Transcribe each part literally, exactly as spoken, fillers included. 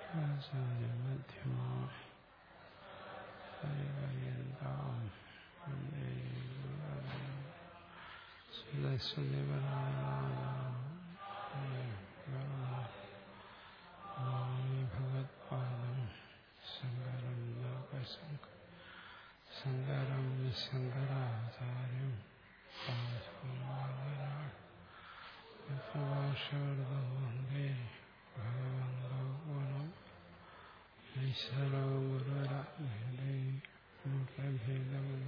ഭഗവത്പാദം ശങ്കരം ലോകശങ്കരം ശങ്കരം ശങ്കരാചാര്യം വന്ദേ ഭഗവന്തോ ഗുണം ഈശ്വരോ ഗുരുരഭേദേ മുഖഭേദം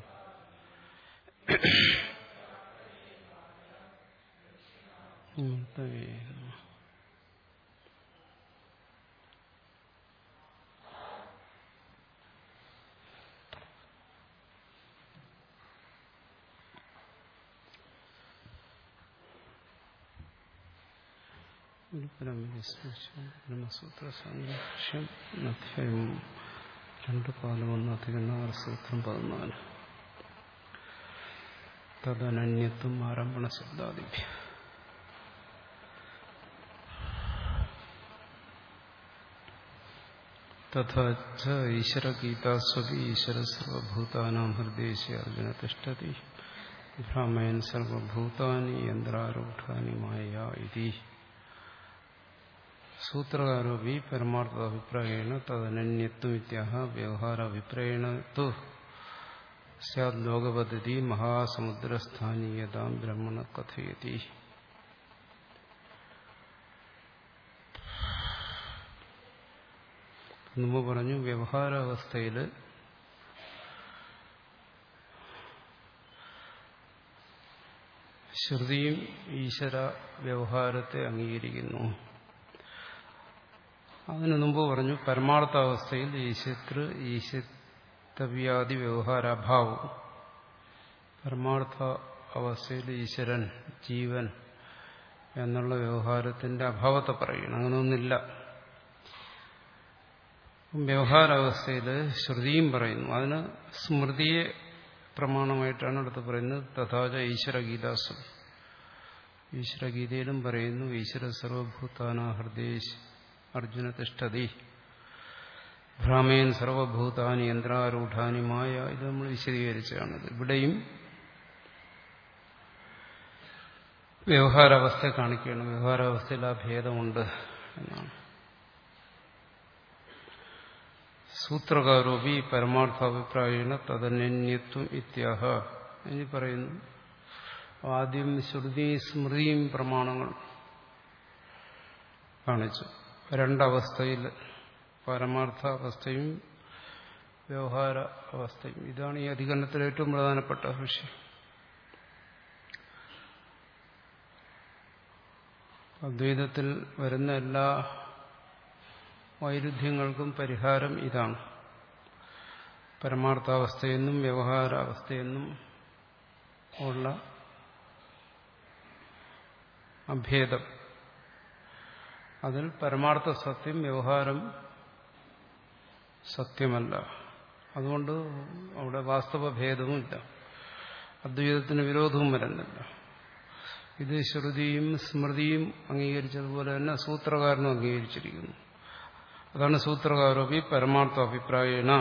മൂർത്തവേ നമഃ. ബ്രഹ്മസൂത്ര സംഘർഷം അധ്യായം രണ്ട് പാലമൊന്ന് അധികനാറ് സൂത്രം പതിനാല്. തദനന്യത്വം ആരംഭണ ശബ്ദാദിഭ്യ തഥാ ഈശ്വരഗീതാസ്വപി ഈശ്വര സർവഭൂതാനാം ഹൃദയേശേ അർജുന തിഷ്ഠതി ഭ്രാമയൻ സർവഭൂതാനി യന്ത്രാരൂഢാനി മായ ഇതി. സൂത്രകാരോപി പരമാർത്ഥാഭിപ്രായേണ തദനന്യത്വം ഇത്യഹ വ്യവഹാരാഭിപ്രായേണ തു സ്യാദ് ലോകപദ്ധതി മഹാസമുദ്രസ്ഥാനീയതാം ബ്രഹ്മണ കഥയതി. മുമ്പ് പറഞ്ഞു വ്യവഹാരാവസ്ഥയിൽ ശ്രുതിയും ഈശ്വര വ്യവഹാരത്തെ അംഗീകരിക്കുന്നു. അതിനു മുമ്പ് പറഞ്ഞു പരമാർത്ഥാവസ്ഥയിൽ ഈശതൃ ഈശത്തവ്യാദി വ്യവഹാരാഭാവം. പരമാർത്ഥ അവസ്ഥയിൽ ഈശ്വരൻ ജീവൻ എന്നുള്ള വ്യവഹാരത്തിന്റെ അഭാവത്തെ പറയണം. അങ്ങനെയൊന്നില്ല. വ്യവഹാരാവസ്ഥയിൽ ശ്രുതിയും പറയുന്നു. അതിന് സ്മൃതിയെ പ്രമാണമായിട്ടാണ് അടുത്ത് പറയുന്നത്. തഥാച ഈശ്വരഗീതാസം, ഈശ്വരഗീതയിലും പറയുന്നു ഈശ്വര സർവഭൂതാനാ ഹൃദയേശ് അർജുന തിഷ്ഠതി ഭ്രാമേൻ സർവഭൂതാനി യന്ത്രാരൂഢാനി മായ. ഇത് നമ്മൾ വിശദീകരിച്ചതാണിത്. ഇവിടെയും വ്യവഹാരാവസ്ഥ കാണിക്കുകയാണ്. വ്യവഹാരാവസ്ഥയിൽ ആ ഭേദമുണ്ട് എന്നാണ്. സൂത്രകാരോപി പരമാർത്ഥാഭിപ്രായേണ തദനന്യത്വം ഇത്യാഹ. ഇനി പറയുന്നു ആദ്യം ശ്രുതിയും സ്മൃതിയും പ്രമാണങ്ങൾ കാണിച്ചു. രണ്ടവസ്ഥയിൽ പരമാർത്ഥ അവസ്ഥയും വ്യവഹാര അവസ്ഥയും. ഇതാണ് ഈ അധികരണത്തിലെ ഏറ്റവും പ്രധാനപ്പെട്ട വിഷയം. അദ്വൈതത്തിൽ വരുന്ന എല്ലാ വൈരുദ്ധ്യങ്ങൾക്കും പരിഹാരം ഇതാണ്. പരമാർത്ഥാവസ്ഥയെന്നും വ്യവഹാരാവസ്ഥയെന്നും ഉള്ള അഭേദം. അതിൽ പരമാർത്ഥ സത്യം, വ്യവഹാരം സത്യമല്ല. അതുകൊണ്ട് അവിടെ വാസ്തവ ഭേദവുമില്ല, അദ്വൈതത്തിന് വിരോധവും വരുന്നില്ല. ഇത് ശ്രുതിയും സ്മൃതിയും അംഗീകരിച്ചതുപോലെ തന്നെ സൂത്രകാരനും അംഗീകരിച്ചിരിക്കുന്നു. അതാണ് സൂത്രകാരോപി പരമാർത്ഥ അഭിപ്രായേണ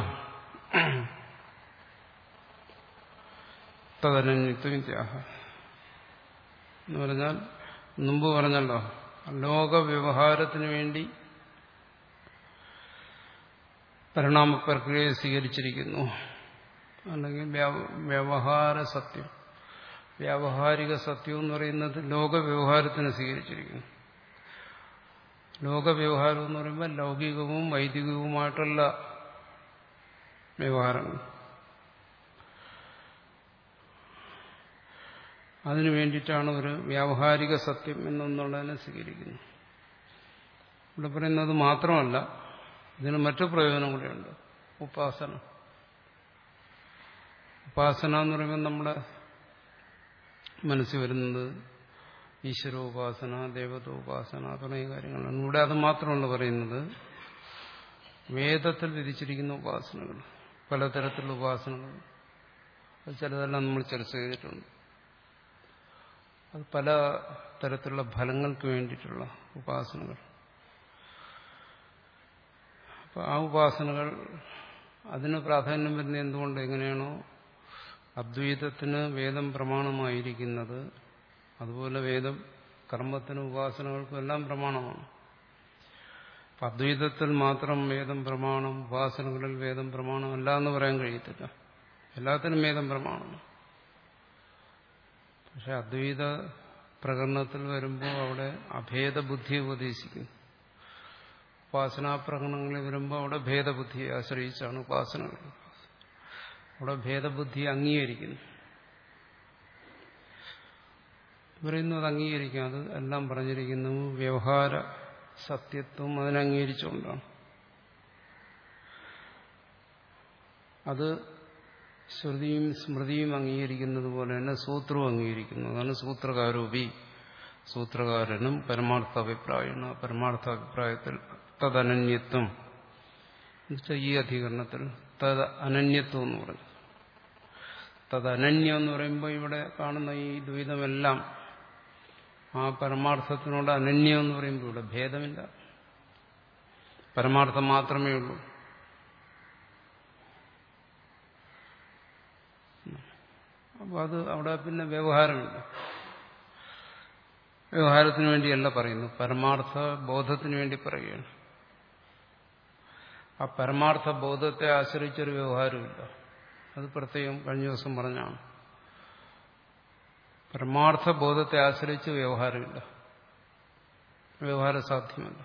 തദനന്യത്വം ഇത്യാഹ എന്ന് പറഞ്ഞാൽ, മുമ്പ് പറഞ്ഞല്ലോ ലോകവ്യവഹാരത്തിന് വേണ്ടി പരിണാമ പ്രക്രിയയെ സ്വീകരിച്ചിരിക്കുന്നു. അല്ലെങ്കിൽ വ്യവഹാര സത്യം, വ്യാവഹാരിക സത്യം എന്ന് പറയുന്നത് ലോകവ്യവഹാരത്തിന് സ്വീകരിച്ചിരിക്കുന്നു. ലോകവ്യവഹാരം എന്ന് പറയുമ്പോൾ ലൗകികവും വൈദികവുമായിട്ടുള്ള വ്യവഹാരങ്ങൾ. അതിനു വേണ്ടിയിട്ടാണ് ഒരു വ്യാവഹാരിക സത്യം എന്നുള്ളതിനെ സ്വീകരിക്കുന്നത്. ഇവിടെ പറയുന്നത് മാത്രമല്ല, ഇതിന് മറ്റു പ്രയോജനം കൂടെയുണ്ട്. ഉപാസന. ഉപാസന എന്ന് പറയുമ്പോൾ നമ്മുടെ മനസ്സിൽ വരുന്നത് ഈശ്വരോപാസന, ദേവതോപാസന തുടങ്ങിയ കാര്യങ്ങളാണ്. ഇവിടെ അത് മാത്രമല്ല പറയുന്നത്. വേദത്തിൽ വിധിച്ചിരിക്കുന്ന ഉപാസനകൾ, പലതരത്തിലുള്ള ഉപാസനകൾ, അത് ചിലതെല്ലാം നമ്മൾ ചർച്ച ചെയ്തിട്ടുണ്ട്. അത് പല തരത്തിലുള്ള ഫലങ്ങൾക്ക് വേണ്ടിയിട്ടുള്ള ഉപാസനകൾ. അപ്പോൾ ആ ഉപാസനകൾ അതിന് പ്രാധാന്യം വരുന്ന എന്തുകൊണ്ട് എങ്ങനെയാണോ അദ്വൈതത്തിന് വേദം പ്രമാണമായിരിക്കുന്നത് അതുപോലെ വേദം കർമ്മത്തിനും ഉപാസനകൾക്കും എല്ലാം പ്രമാണമാണ്. അപ്പം അദ്വൈതത്തിൽ മാത്രം വേദം പ്രമാണം, ഉപാസനകളിൽ വേദം പ്രമാണം അല്ല എന്ന് പറയാൻ കഴിയത്തില്ല. എല്ലാത്തിനും വേദം പ്രമാണം. പക്ഷെ അദ്വൈത പ്രകടനത്തിൽ വരുമ്പോൾ അവിടെ അഭേദബുദ്ധിയെ ഉപദേശിക്കുന്നു. ഉപാസനാ പ്രകടനങ്ങളിൽ വരുമ്പോൾ അവിടെ ഭേദബുദ്ധിയെ ആശ്രയിച്ചാണ് ഉപാസനകൾ. അവിടെ ഭേദബുദ്ധി അംഗീകരിക്കുന്നു. പറയുന്നു അത് അംഗീകരിക്കാം. അത് എല്ലാം പറഞ്ഞിരിക്കുന്നു വ്യവഹാര സത്യത്വം അതിനംഗീകരിച്ചുകൊണ്ടാണ്. അത് ശ്രുതിയും സ്മൃതിയും അംഗീകരിക്കുന്നത് പോലെ തന്നെ സൂത്രവും അംഗീകരിക്കുന്നു. അതാണ് സൂത്രകാരോപി. സൂത്രകാരനും പരമാർത്ഥ അഭിപ്രായമാണ്. പരമാർത്ഥ അഭിപ്രായത്തിൽ തദനന്യത്വം എന്നുവെച്ചാൽ ഈ അധികരണത്തിൽ തദ് അനന്യത്വം എന്ന് പറഞ്ഞു. തദനന്യം എന്ന് പറയുമ്പോൾ ഇവിടെ കാണുന്ന ഈ ദ്വൈതമെല്ലാം ആ പരമാർത്ഥത്തിനോട് അനന്യം എന്ന് പറയുമ്പോൾ ഇവിടെ ഭേദമില്ല, പരമാർത്ഥം മാത്രമേ ഉള്ളൂ. അപ്പോൾ അത് അവിടെ പിന്നെ വ്യവഹാരമില്ല. വ്യവഹാരത്തിന് വേണ്ടിയല്ല പറയുന്നു, പരമാർത്ഥ ബോധത്തിന് വേണ്ടി പറയുകയാണ്. ആ പരമാർത്ഥ ബോധത്തെ ആശ്രയിച്ചൊരു വ്യവഹാരമില്ല. അത് പ്രത്യേകം കഴിഞ്ഞ ദിവസം പറഞ്ഞാണ്. പരമാർത്ഥ ബോധത്തെ ആശ്രയിച്ച് വ്യവഹാരമില്ല, വ്യവഹാരം സാധ്യമല്ല.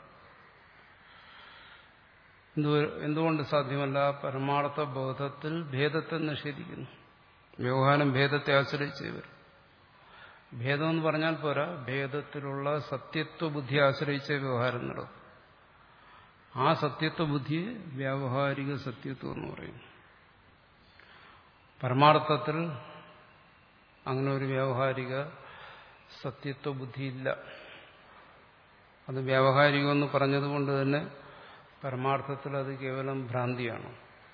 എന്തുകൊണ്ട് സാധ്യമല്ല? പരമാർത്ഥ ബോധത്തിൽ ഭേദത്തെ നിഷേധിക്കുന്നു. വ്യവഹാരം ഭേദത്തെ ആശ്രയിച്ച് വരും. ഭേദം എന്ന് പറഞ്ഞാൽ പോരാ, ഭേദത്തിലുള്ള സത്യത്വ ബുദ്ധി ആശ്രയിച്ച വ്യവഹാരം നടക്കും. ആ സത്യത്വ ബുദ്ധിയെ വ്യാവഹാരിക സത്യത്വം എന്ന് പറയുന്നു. പരമാർത്ഥത്തിൽ അങ്ങനെ ഒരു വ്യാവഹാരിക സത്യത്വ ബുദ്ധിയില്ല. അത് വ്യാവഹാരികമെന്ന് പറഞ്ഞതുകൊണ്ട് തന്നെ പരമാർത്ഥത്തിൽ അത് കേവലം ഭ്രാന്തിയാണ്.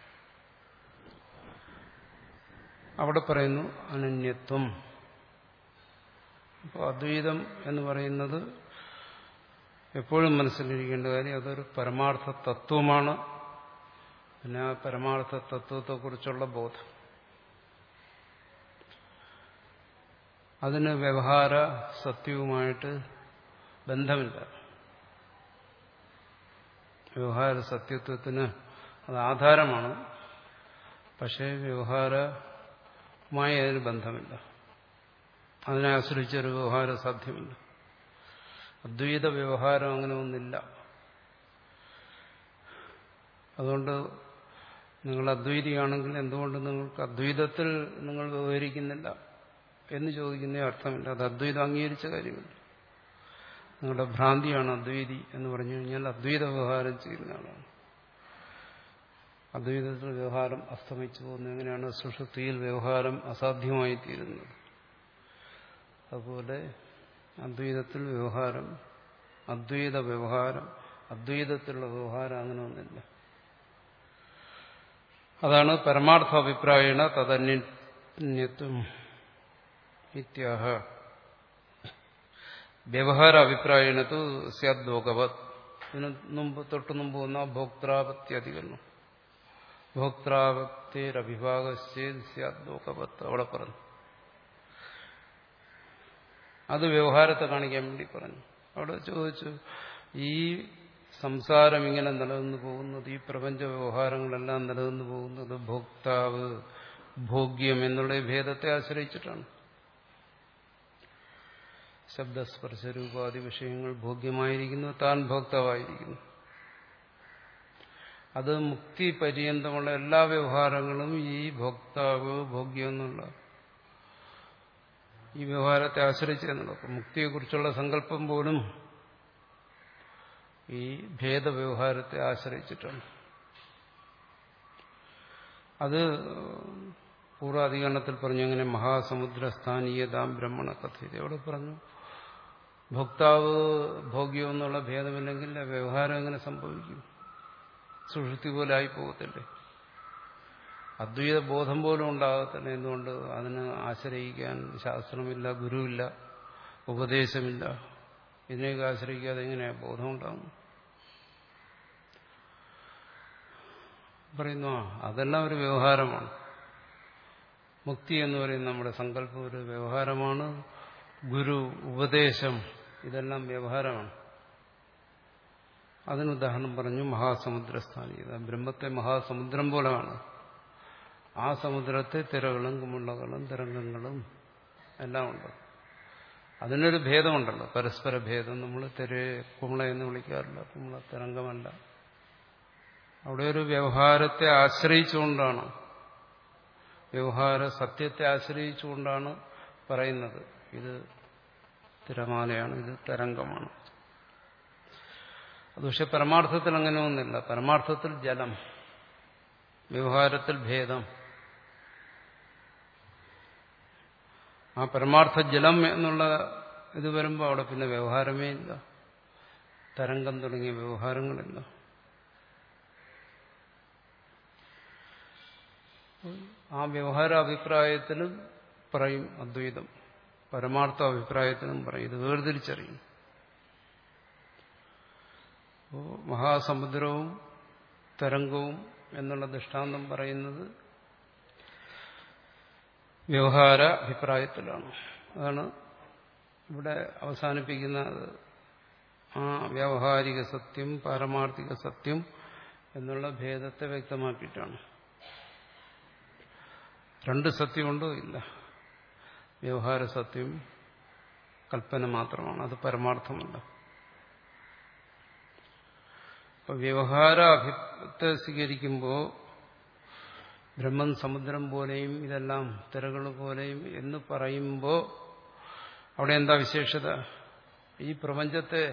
അവിടെ പറയുന്നു അനന്യത്വം. അപ്പോൾ അദ്വൈതം എന്ന് പറയുന്നത് എപ്പോഴും മനസ്സിലിരിക്കേണ്ട കാര്യം അതൊരു പരമാർത്ഥ തത്വമാണ്. പിന്നെ ആ പരമാർത്ഥ തത്വത്തെക്കുറിച്ചുള്ള ബോധം, അതിന് വ്യവഹാര സത്യവുമായിട്ട് ബന്ധമില്ല. വ്യവഹാര സത്യത്വത്തിന് അത് ആധാരമാണ്, പക്ഷേ വ്യവഹാരമായി അതിന് ബന്ധമില്ല. അതിനെ ആശ്രയിച്ചൊരു വ്യവഹാരം സാധ്യമല്ല. അദ്വൈത വ്യവഹാരം അങ്ങനെ ഒന്നില്ല. അതുകൊണ്ട് നിങ്ങൾ അദ്വൈതിയാണെങ്കിൽ എന്തുകൊണ്ട് നിങ്ങൾക്ക് അദ്വൈതത്തിൽ നിങ്ങൾ വ്യവഹരിക്കുന്നില്ല എന്ന് ചോദിക്കുന്ന അർത്ഥമില്ല. അത് അദ്വൈതം അംഗീകരിച്ച കാര്യമില്ല. നിങ്ങളുടെ ഭ്രാന്തിയാണ് അദ്വൈതി എന്ന് പറഞ്ഞു കഴിഞ്ഞാൽ അദ്വൈത വ്യവഹാരം ചെയ്യുന്ന ആളാണ്. അദ്വൈതത്തിൽ വ്യവഹാരം അസ്തമിച്ചു പോകുന്നത് എങ്ങനെയാണ്? സുഷുപ്തിയിൽ വ്യവഹാരം അസാധ്യമായി തീരുന്നത്. അതുപോലെ അദ്വൈതത്തിൽ വ്യവഹാരം, അദ്വൈത വ്യവഹാരം, അദ്വൈതത്തിലുള്ള വ്യവഹാരം അങ്ങനെ ഒന്നില്ല. അതാണ് പരമാർത്ഥ അഭിപ്രായേണ തദന്യത്വം ഇത്യാഹ. വ്യവഹാര അഭിപ്രായേണത്തു സ്യാദ്ഭോഗവത്. ഇതിന് മുമ്പ് തൊട്ടു മുമ്പ് വന്ന ഭോക്താപത്യധികരണം. ഭോക്താപത്തേരഭിഭാഗശ്ചേത് സ്യാദ്ഭോഗവത് അവിടെ പറഞ്ഞു. അത് വ്യവഹാരത്തെ കാണിക്കാൻ വേണ്ടി പറഞ്ഞു. അവിടെ ചോദിച്ചു, ഈ സംസാരം ഇങ്ങനെ നിലനിന്നു പോകുന്നത്, ഈ പ്രപഞ്ച വ്യവഹാരങ്ങളെല്ലാം നിലനിന്നു പോകുന്നത് ഭോക്താവ്, ഭോഗ്യം എന്നുള്ള ഭേദത്തെ ആശ്രയിച്ചിട്ടാണ്. ശബ്ദസ്പർശരൂപാദി വിഷയങ്ങൾ ഭോഗ്യമായിരിക്കുന്നു, താൻ ഭോക്താവായിരിക്കുന്നു. അത് മുക്തി പര്യന്തമുള്ള എല്ലാ വ്യവഹാരങ്ങളും ഈ ഭോക്താവ്, ഭോഗ്യം എന്നുള്ള ഈ വ്യവഹാരത്തെ ആശ്രയിച്ച് നടക്കും. മുക്തിയെക്കുറിച്ചുള്ള സങ്കല്പം പോലും ഈ ഭേദവ്യവഹാരത്തെ ആശ്രയിച്ചിട്ടാണ്. അത് പൂർവാധികരണത്തിൽ പറഞ്ഞു. അങ്ങനെ മഹാസമുദ്രസ്ഥാനീയതാം ബ്രഹ്മണ കഥിത. അവിടെ പറഞ്ഞു ഭോക്താവ് ഭോഗ്യം എന്നുള്ള ഭേദമില്ലെങ്കിൽ വ്യവഹാരം എങ്ങനെ സംഭവിക്കും? സുഷുപ്തി പോലെ ആയിപ്പോകത്തില്ലേ? അദ്വൈത ബോധം പോലും ഉണ്ടാകത്തില്ല. എന്തുകൊണ്ട്? അതിന് ആശ്രയിക്കാൻ ശാസ്ത്രമില്ല, ഗുരുവില്ല, ഉപദേശമില്ല. ഇതിനെയൊക്കെ ആശ്രയിക്കാതെ എങ്ങനെയാ ബോധം ഉണ്ടാകും? പറയുന്നു ആ അതെല്ലാം ഒരു വ്യവഹാരമാണ്. മുക്തി എന്ന് പറയുന്ന നമ്മുടെ സങ്കല്പം ഒരു വ്യവഹാരമാണ്. ഗുരു, ഉപദേശം ഇതെല്ലാം വ്യവഹാരമാണ്. അതിന് ഉദാഹരണം പറഞ്ഞു മഹാസമുദ്രസ്ഥാനീയത. ബ്രഹ്മത്തെ മഹാസമുദ്രം പോലെയാണ്. ആ സമുദ്രത്തെ തിരകളും കുമിളകളും തരംഗങ്ങളും എല്ലാം ഉണ്ട്. അതിനൊരു ഭേദമുണ്ടല്ലോ, പരസ്പര ഭേദം. നമ്മൾ തിര കുമിള എന്ന് വിളിക്കാറില്ല, കുമിള തരംഗമല്ല. അവിടെ ഒരു വ്യവഹാരത്തെ ആശ്രയിച്ചുകൊണ്ടാണ്, വ്യവഹാര സത്യത്തെ ആശ്രയിച്ചുകൊണ്ടാണ് പറയുന്നത് ഇത് തിരമാലയാണ്, ഇത് തരംഗമാണ്. അത് പക്ഷെ പരമാർത്ഥത്തിൽ അങ്ങനെ ഒന്നുമില്ല. പരമാർത്ഥത്തിൽ ജലം, വ്യവഹാരത്തിൽ ഭേദം. ആ പരമാർത്ഥ ജലം എന്നുള്ള ഇത് വരുമ്പോൾ അവിടെ പിന്നെ വ്യവഹാരമേ ഇല്ല, തരംഗം തുടങ്ങിയ വ്യവഹാരങ്ങളില്ല. ആ വ്യവഹാര അഭിപ്രായത്തിലും പറയും അദ്വൈതം, പരമാർത്ഥ അഭിപ്രായത്തിനും പറയും. ഇത് വേർതിരിച്ചറിയും. മഹാസമുദ്രവും തരംഗവും എന്നുള്ള ദൃഷ്ടാന്തം പറയുന്നത് വ്യവഹാര അഭിപ്രായത്തിലാണ്. അതാണ് ഇവിടെ അവസാനിപ്പിക്കുന്നത്. ആ വ്യാവഹാരിക സത്യം, പാരമാർത്ഥിക സത്യം എന്നുള്ള ഭേദത്തെ വ്യക്തമാക്കിയിട്ടാണ്. രണ്ട് സത്യമുണ്ടോ? ഇല്ല. വ്യവഹാര സത്യം കൽപ്പന മാത്രമാണ്, അത് പരമാർത്ഥമല്ല. അപ്പൊ വ്യവഹാര അഭിപ്രായത്തെ സ്വീകരിക്കുമ്പോൾ ബ്രഹ്മം സമുദ്രം പോലെയും ഇതെല്ലാം തിരകൾ പോലെയും എന്ന് പറയുമ്പോൾ അവിടെ എന്താ വിശേഷത? ഈ പ്രപഞ്ചത്തെ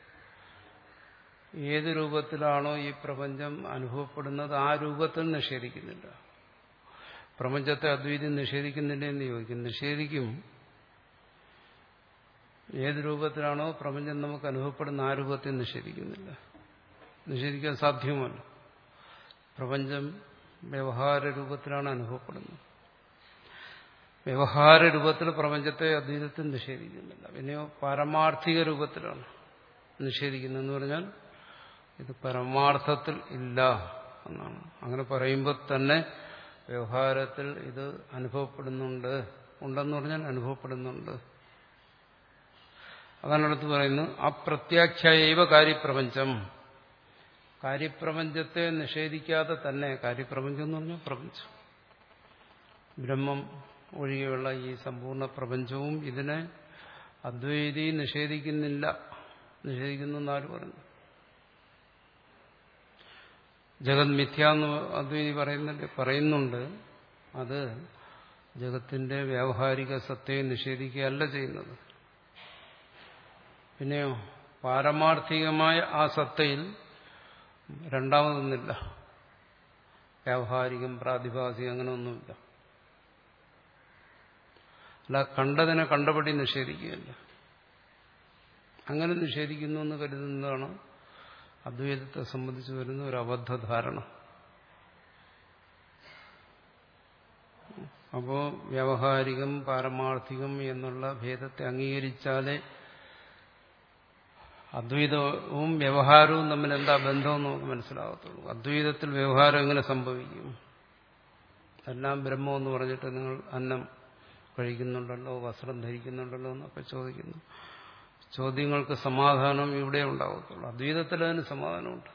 ഏത് രൂപത്തിലാണോ ഈ പ്രപഞ്ചം അനുഭവപ്പെടുന്നത് ആ രൂപത്തിൽ നിഷേധിക്കുന്നില്ല. പ്രപഞ്ചത്തെ അദ്വൈതം നിഷേധിക്കുന്നില്ല എന്ന് ചോദിക്കും. നിഷേധിക്കും. ഏത് രൂപത്തിലാണോ പ്രപഞ്ചം നമുക്ക് അനുഭവപ്പെടുന്ന ആ രൂപത്തിൽ നിഷേധിക്കുന്നില്ല. നിഷേധിക്കാൻ സാധ്യമല്ല. പ്രപഞ്ചം വ്യവഹാര രൂപത്തിലാണ് അനുഭവപ്പെടുന്നത്. വ്യവഹാര രൂപത്തിൽ പ്രപഞ്ചത്തെ അദ്വൈതത്തിൽ നിഷേധിക്കുന്നില്ല. പിന്നെയോ പാരമാർത്ഥിക രൂപത്തിലാണ് നിഷേധിക്കുന്നതെന്ന് പറഞ്ഞാൽ ഇത് പരമാർത്ഥത്തിൽ ഇല്ല എന്നാണ്. അങ്ങനെ പറയുമ്പോൾ തന്നെ വ്യവഹാരത്തിൽ ഇത് അനുഭവപ്പെടുന്നുണ്ട്, ഉണ്ടെന്ന് പറഞ്ഞാൽ അനുഭവപ്പെടുന്നുണ്ട്. അതാണ് അടുത്ത് പറയുന്നത് അപ്രത്യാഖ്യായൈവ കാര്യപ്രപഞ്ചം. കാര്യപ്രപഞ്ചത്തെ നിഷേധിക്കാതെ തന്നെ, കാര്യപ്രപഞ്ചം എന്ന് പറഞ്ഞാൽ പ്രപഞ്ചം, ബ്രഹ്മം ഒഴികെയുള്ള ഈ സമ്പൂർണ്ണ പ്രപഞ്ചവും ഇതിനെ അദ്വൈതി നിഷേധിക്കുന്നില്ല. നിഷേധിക്കുന്നു എന്നാര് പറഞ്ഞു? ജഗത് മിഥ്യ എന്ന് അദ്വൈതി പറയുന്നുണ്ട് പറയുന്നുണ്ട് അത് ജഗത്തിന്റെ വ്യാവഹാരിക സത്തയെ നിഷേധിക്കുകയല്ല ചെയ്യുന്നത്. പിന്നെയോ പാരമാർത്ഥികമായ ആ സത്തയിൽ രണ്ടാമതൊന്നില്ല. വ്യാവഹാരികം, പ്രാതിഭാസികം അങ്ങനെ ഒന്നുമില്ല. അല്ല കണ്ടതിനെ കണ്ടപടി നിഷേധിക്കുകയല്ല. അങ്ങനെ നിഷേധിക്കുന്നു എന്ന് കരുതുന്നതാണ് അദ്വൈതത്തെ സംബന്ധിച്ച് വരുന്ന ഒരു അബദ്ധധാരണ. അപ്പോ വ്യാവഹാരികം പാരമാർത്ഥികം എന്നുള്ള ഭേദത്തെ അംഗീകരിച്ചാലേ അദ്വൈതവും വ്യവഹാരവും തമ്മിൽ എന്താ ബന്ധമെന്ന് നമുക്ക് മനസ്സിലാകത്തുള്ളൂ. അദ്വൈതത്തിൽ വ്യവഹാരം എങ്ങനെ സംഭവിക്കും? എല്ലാം ബ്രഹ്മം എന്ന് പറഞ്ഞിട്ട് നിങ്ങൾ അന്നം കഴിക്കുന്നുണ്ടല്ലോ, വസ്ത്രം ധരിക്കുന്നുണ്ടല്ലോ എന്നൊക്കെ ചോദിക്കുന്നു. ചോദ്യങ്ങൾക്ക് സമാധാനം ഇവിടെ ഉണ്ടാകത്തുള്ളൂ. അദ്വൈതത്തിൽ അതിന് സമാധാനമുണ്ട്.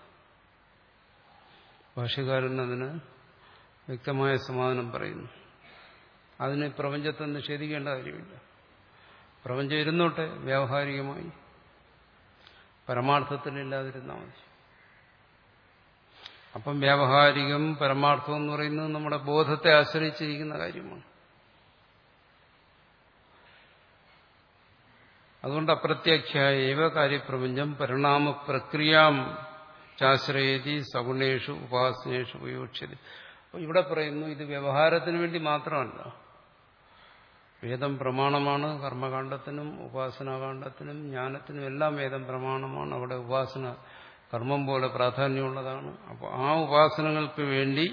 ഭാഷ്യകാരൻ അതിന് വ്യക്തമായ സമാധാനം പറയുന്നു. അതിന് പ്രപഞ്ചത്തെ നിഷേധിക്കേണ്ട കാര്യമില്ല. പ്രപഞ്ചം ഇരുന്നോട്ടെ വ്യാവഹാരികമായി, പരമാർത്ഥത്തിലില്ലാതിരുന്നാൽ മതി. അപ്പം വ്യാവഹാരികം പരമാർത്ഥം എന്ന് പറയുന്നത് നമ്മുടെ ബോധത്തെ ആശ്രയിച്ചിരിക്കുന്ന കാര്യമാണ്. അതുകൊണ്ട് അപ്രത്യാഖ്യായൈവ കാര്യപ്രപഞ്ചം പരിണാമ പ്രക്രിയാം ചാശ്രയതി സഗുണേഷു ഉപാസനേഷു ഉപയോഗിച്ചത്. അപ്പോൾ ഇവിടെ പറയുന്നു ഇത് വ്യവഹാരത്തിന് വേണ്ടി മാത്രമല്ല. വേദം പ്രമാണമാണ്. കർമ്മകാണ്ഡത്തിനും ഉപാസനാകാണ്ഡത്തിനും ജ്ഞാനത്തിനും എല്ലാം വേദം പ്രമാണമാണ്. അവിടെ ഉപാസന കർമ്മം പോലെ പ്രാധാന്യമുള്ളതാണ്. അപ്പോൾ ആ ഉപാസനകൾക്ക് വേണ്ടി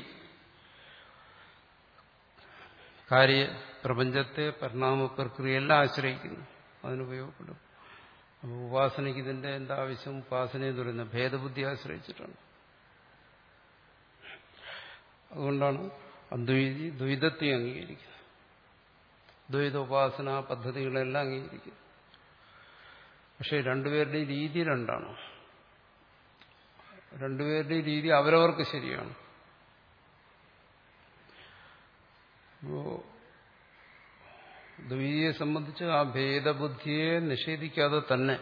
കാര്യപ്രപഞ്ചത്തെ പരിണാമ പ്രക്രിയയെല്ലാം ആശ്രയിക്കുന്നു, അതിനുപയോഗപ്പെടും. അപ്പോൾ ഉപാസനയ്ക്ക് ഇതിന്റെ എന്താ ആവശ്യം? ഉപാസനയെ തുടരുന്ന ഭേദബുദ്ധി ആശ്രയിച്ചിട്ടുണ്ട്. അതുകൊണ്ടാണ് അദ്വൈതി ദ്വൈതത്തെ അംഗീകരിക്കുന്നത്. ദ്വൈത ഉപാസന പദ്ധതികളെല്ലാം അംഗീകരിക്കുന്നു. പക്ഷെ രണ്ടുപേരുടെയും രീതി രണ്ടാണ്. രണ്ടുപേരുടെയും രീതി അവരവർക്ക് ശരിയാണ്. അപ്പോ ദ്വൈതിയെ സംബന്ധിച്ച് ആ ഭേദബുദ്ധിയെ നിഷേധിക്കാതെ തന്നെ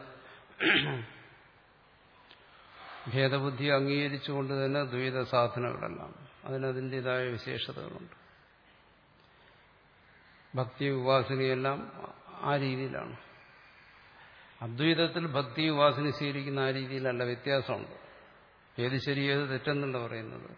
ഭേദബുദ്ധിയെ അംഗീകരിച്ചുകൊണ്ട് തന്നെ ദ്വൈത സാധനകളെല്ലാം അതിനതിൻ്റെതായ വിശേഷതകളുണ്ട്. ഭക്തി ഉപാസനയെല്ലാം ആ രീതിയിലാണ്. അദ്വൈതത്തിൽ ഭക്തി ഉപാസന സ്വീകരിക്കുന്ന ആ രീതിയിലല്ല, വ്യത്യാസമുണ്ട്. ഏത് ശരി ഏത് തെറ്റെന്നല്ല പറയുന്നത്.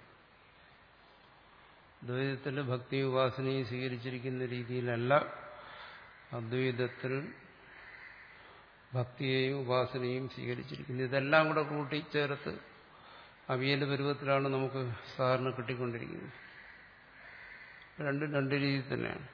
ദ്വൈതത്തിൽ ഭക്തി ഉപാസനയും സ്വീകരിച്ചിരിക്കുന്ന രീതിയിലല്ല അദ്വൈതത്തിൽ ഭക്തിയെയും ഉപാസനയും സ്വീകരിച്ചിരിക്കുന്നത്. ഇതെല്ലാം കൂടെ കൂട്ടിച്ചേർത്ത് അവിയൽ പരുവത്തിലാണ് നമുക്ക് സാധാരണ കിട്ടിക്കൊണ്ടിരിക്കുന്നത്. രണ്ടും രണ്ട് രീതിയിൽ തന്നെയാണ്.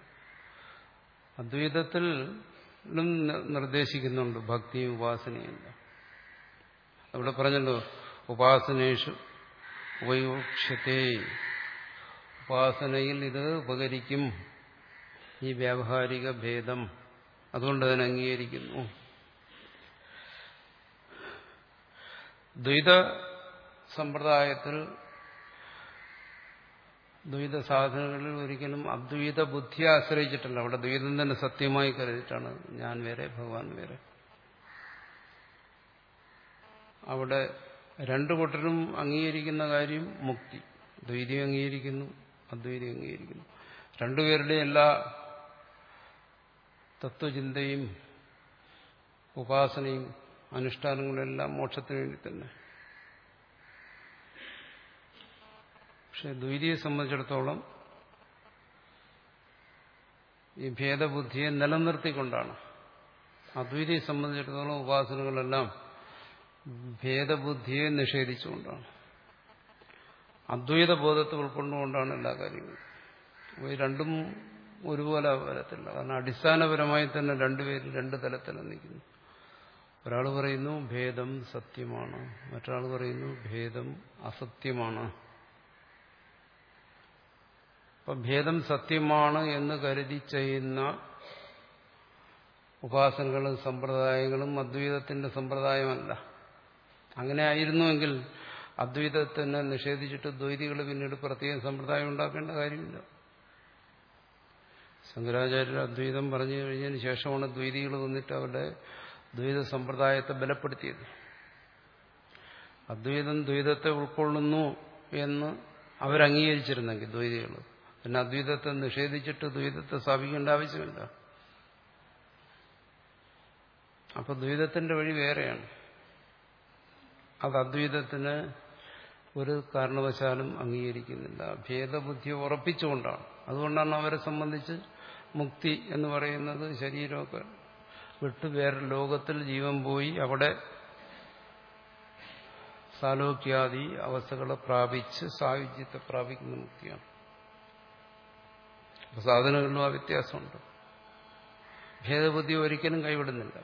അദ്വൈതത്തിലും നിർദ്ദേശിക്കുന്നുണ്ട് ഭക്തിയും ഉപാസനയും. അവിടെ പറഞ്ഞല്ലോ ഉപാസനേഷു ഉപയോക്ഷ്യത്തെ, ഉപാസനയിൽ ഇത് ഉപകരിക്കും, ഈ വ്യാവഹാരിക ഭേദം, അതുകൊണ്ട് അതിനെ അംഗീകരിക്കുന്നു. ദ്വൈത സമ്പ്രദായത്തിൽ ദ്വൈത സാധനങ്ങളിൽ ഒരിക്കലും അദ്വൈത ബുദ്ധിയെ ആശ്രയിച്ചിട്ടല്ല. അവിടെ ദ്വൈതം തന്നെ സത്യമായി കരുതിയിട്ടാണ് ഞാൻ വേറെ ഭഗവാൻ വേറെ. അവിടെ രണ്ടു കൂട്ടരും അംഗീകരിക്കുന്ന കാര്യം മുക്തി. ദ്വൈതം അംഗീകരിക്കുന്നു, അദ്വൈതം അംഗീകരിക്കുന്നു. രണ്ടുപേരുടെ എല്ലാ തത്വചിന്തയും ഉപാസനയും അനുഷ്ഠാനങ്ങളെല്ലാം മോക്ഷത്തിന് വേണ്ടി തന്നെ. പക്ഷെ ദ്വൈതിയെ സംബന്ധിച്ചിടത്തോളം ഈ ഭേദബുദ്ധിയെ നിലനിർത്തിക്കൊണ്ടാണ്. അദ്വൈതിയെ സംബന്ധിച്ചിടത്തോളം ഉപാസനകളെല്ലാം ഭേദബുദ്ധിയെ നിഷേധിച്ചുകൊണ്ടാണ്. അദ്വൈത ബോധത്തെ ഉൾക്കൊണ്ടുകൊണ്ടാണ് എല്ലാ കാര്യങ്ങളും. ഈ രണ്ടും ഒരുപോലെ വരത്തില്ല. കാരണം അടിസ്ഥാനപരമായി തന്നെ രണ്ടുപേരും രണ്ട് തലത്തിലാണ് നിൽക്കുന്നു. ഒരാൾ പറയുന്നു ഭേദം സത്യമാണ്, മറ്റൊരാൾ പറയുന്നു ഭേദം അസത്യമാണ്. അപ്പൊ ഭേദം സത്യമാണ് എന്ന് കരുതി ചെയ്യുന്ന ഉപാസനകളും സമ്പ്രദായങ്ങളും അദ്വൈതത്തിന്റെ സമ്പ്രദായമല്ല. അങ്ങനെ ആയിരുന്നുവെങ്കിൽ അദ്വൈതത്തിനെ നിഷേധിച്ചിട്ട് ദ്വൈതികൾ പിന്നീട് പ്രത്യേക സമ്പ്രദായം ഉണ്ടാക്കേണ്ട കാര്യമില്ല. ശങ്കരാചാര്യർ അദ്വൈതം പറഞ്ഞു കഴിഞ്ഞതിന് ശേഷമാണ് ദ്വൈതികൾ വന്നിട്ട് അവരുടെ ദ്വൈത സമ്പ്രദായത്തെ ബലപ്പെടുത്തിയത്. അദ്വൈതം ദ്വൈതത്തെ ഉൾക്കൊള്ളുന്നു എന്ന് അവരംഗീകരിച്ചിരുന്നെങ്കിൽ ദ്വൈതികൾ, പിന്നെ അദ്വൈതത്തെ നിഷേധിച്ചിട്ട് ദ്വൈതത്തെ സ്ഥാപിക്കേണ്ട ആവശ്യമില്ല. അപ്പൊ ദ്വൈതത്തിന്റെ വഴി വേറെയാണ്. അത് അദ്വൈതത്തിന് ഒരു കാരണവശാലും അംഗീകരിക്കുന്നില്ല. ഭേദബുദ്ധിയെ ഉറപ്പിച്ചുകൊണ്ടാണ്. അതുകൊണ്ടാണ് അവരെ സംബന്ധിച്ച് മുക്തി എന്ന് പറയുന്നത് ശരീരമൊക്കെ വിട്ട് വേറെ ലോകത്തിൽ ജീവൻ പോയി അവിടെ സാലോക്യാദി അവസ്ഥകളെ പ്രാപിച്ച് സായുജ്യത്തെ പ്രാപിക്കുന്ന മുക്തിയാണ്. സാധനങ്ങളിലും ആ വ്യത്യാസമുണ്ട്. ഭേദബുദ്ധി ഒരിക്കലും കൈവിടുന്നില്ല.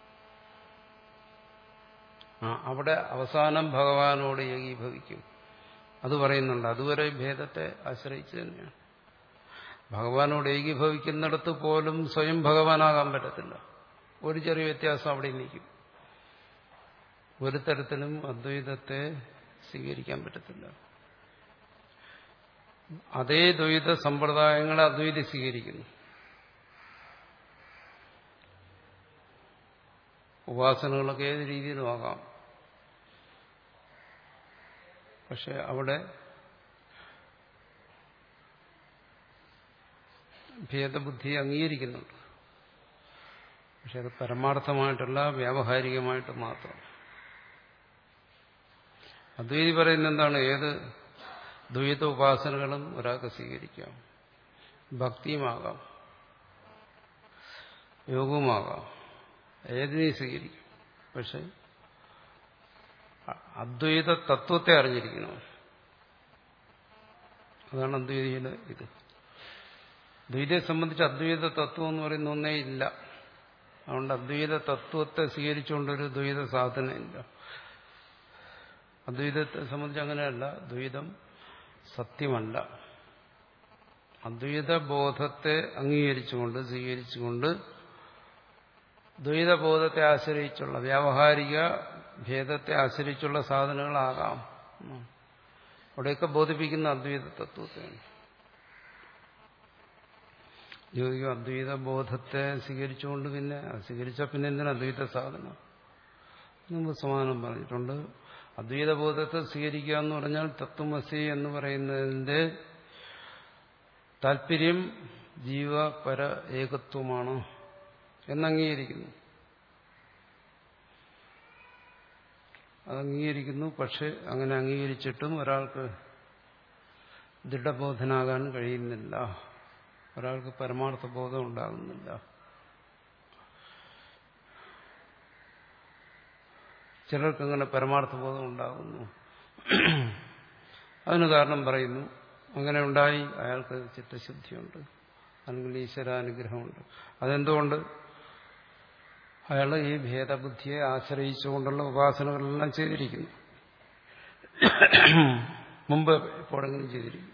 ആ അവിടെ അവസാനം ഭഗവാനോട് ഏകീഭവിക്കും. അത് പറയുന്നുണ്ട്. അതുവരെ ഭേദത്തെ ആശ്രയിച്ച് തന്നെയാണ്. ഭഗവാനോട് ഏകീഭവിക്കുന്നിടത്ത് പോലും സ്വയം ഭഗവാനാകാൻ പറ്റത്തില്ല. ഒരു ചെറിയ വ്യത്യാസം അവിടെ നിൽക്കും. ഒരു തരത്തിലും അദ്വൈതത്തെ സ്വീകരിക്കാൻ പറ്റത്തില്ല. അതേ ദ്വൈത സമ്പ്രദായങ്ങളെ അദ്വൈതി സ്വീകരിക്കുന്നു. ഉപാസനകളൊക്കെ ഏത് രീതിയിലും ആകാം. പക്ഷെ അവിടെ ഭേദബുദ്ധിയെ അംഗീകരിക്കുന്നുണ്ട്. പക്ഷെ അത് പരമാർത്ഥമായിട്ടല്ല, വ്യാവഹാരികമായിട്ട് മാത്രം. അദ്വൈതി പറയുന്നത് എന്താണ്? ഏത് ദ്വൈത ഉപാസനകളും ഒരാൾക്ക് സ്വീകരിക്കാം. ഭക്തിയുമാകാം, യോഗവുമാകാം, ഏതിനെയും സ്വീകരിക്കും. പക്ഷെ അദ്വൈത തത്വത്തെ അറിഞ്ഞിരിക്കണം. അതാണ് അദ്വൈതിയുടെ ഇത്. ദ്വൈതയെ സംബന്ധിച്ച് അദ്വൈത തത്വം എന്ന് പറയുന്ന ഒന്നേ ഇല്ല. അതുകൊണ്ട് അദ്വൈത തത്വത്തെ സ്വീകരിച്ചുകൊണ്ടൊരു ദ്വൈത സാധനയില്ല. അദ്വൈതത്തെ സംബന്ധിച്ച് അങ്ങനെയല്ല. ദ്വൈതം സത്യമല്ല. അദ്വൈതബോധത്തെ അംഗീകരിച്ചുകൊണ്ട് സ്വീകരിച്ചുകൊണ്ട് ദ്വൈതബോധത്തെ ആശ്രയിച്ചുള്ള വ്യാവഹാരിക ഭേദത്തെ ആശ്രയിച്ചുള്ള സാധനങ്ങളാകാം. അവിടെയൊക്കെ ബോധിപ്പിക്കുന്ന അദ്വൈത തത്വത്തെയാണ്. ചോദിക്കും, അദ്വൈത ബോധത്തെ സ്വീകരിച്ചുകൊണ്ട് പിന്നെ സ്വീകരിച്ച പിന്നെ എന്തിനാ അദ്വൈത സാധനം? മുമ്പ് സമാധാനം പറഞ്ഞിട്ടുണ്ട്. അദ്വൈത ബോധത്തെ സ്വീകരിക്കുക എന്ന് പറഞ്ഞാൽ തത്വമസി എന്ന് പറയുന്നതിന്റെ താല്പര്യം ജീവപര ഏകത്വമാണ് എന്നംഗീകരിക്കുന്നു. അതംഗീകരിക്കുന്നു. പക്ഷെ അങ്ങനെ അംഗീകരിച്ചിട്ടും ഒരാൾക്ക് ദൃഢബോധനാകാൻ കഴിയുന്നില്ല. ഒരാൾക്ക് പരമാർത്ഥ ബോധം ഉണ്ടാകുന്നില്ല. ചിലർക്കങ്ങനെ പരമാർത്ഥ ബോധം ഉണ്ടാകുന്നു. അതിന് കാരണം പറയുന്നു, അങ്ങനെ ഉണ്ടായി അയാൾക്ക് ചിത്തശുദ്ധിയുണ്ട്, അല്ലെങ്കിൽ ഈശ്വരാനുഗ്രഹമുണ്ട്. അതെന്തുകൊണ്ട്? അയാൾ ഈ ഭേദബുദ്ധിയെ ആശ്രയിച്ചുകൊണ്ടുള്ള ഉപാസനകളെല്ലാം ചെയ്തിരിക്കുന്നു. മുമ്പ് എപ്പോഴെങ്കിലും ചെയ്തിരിക്കും.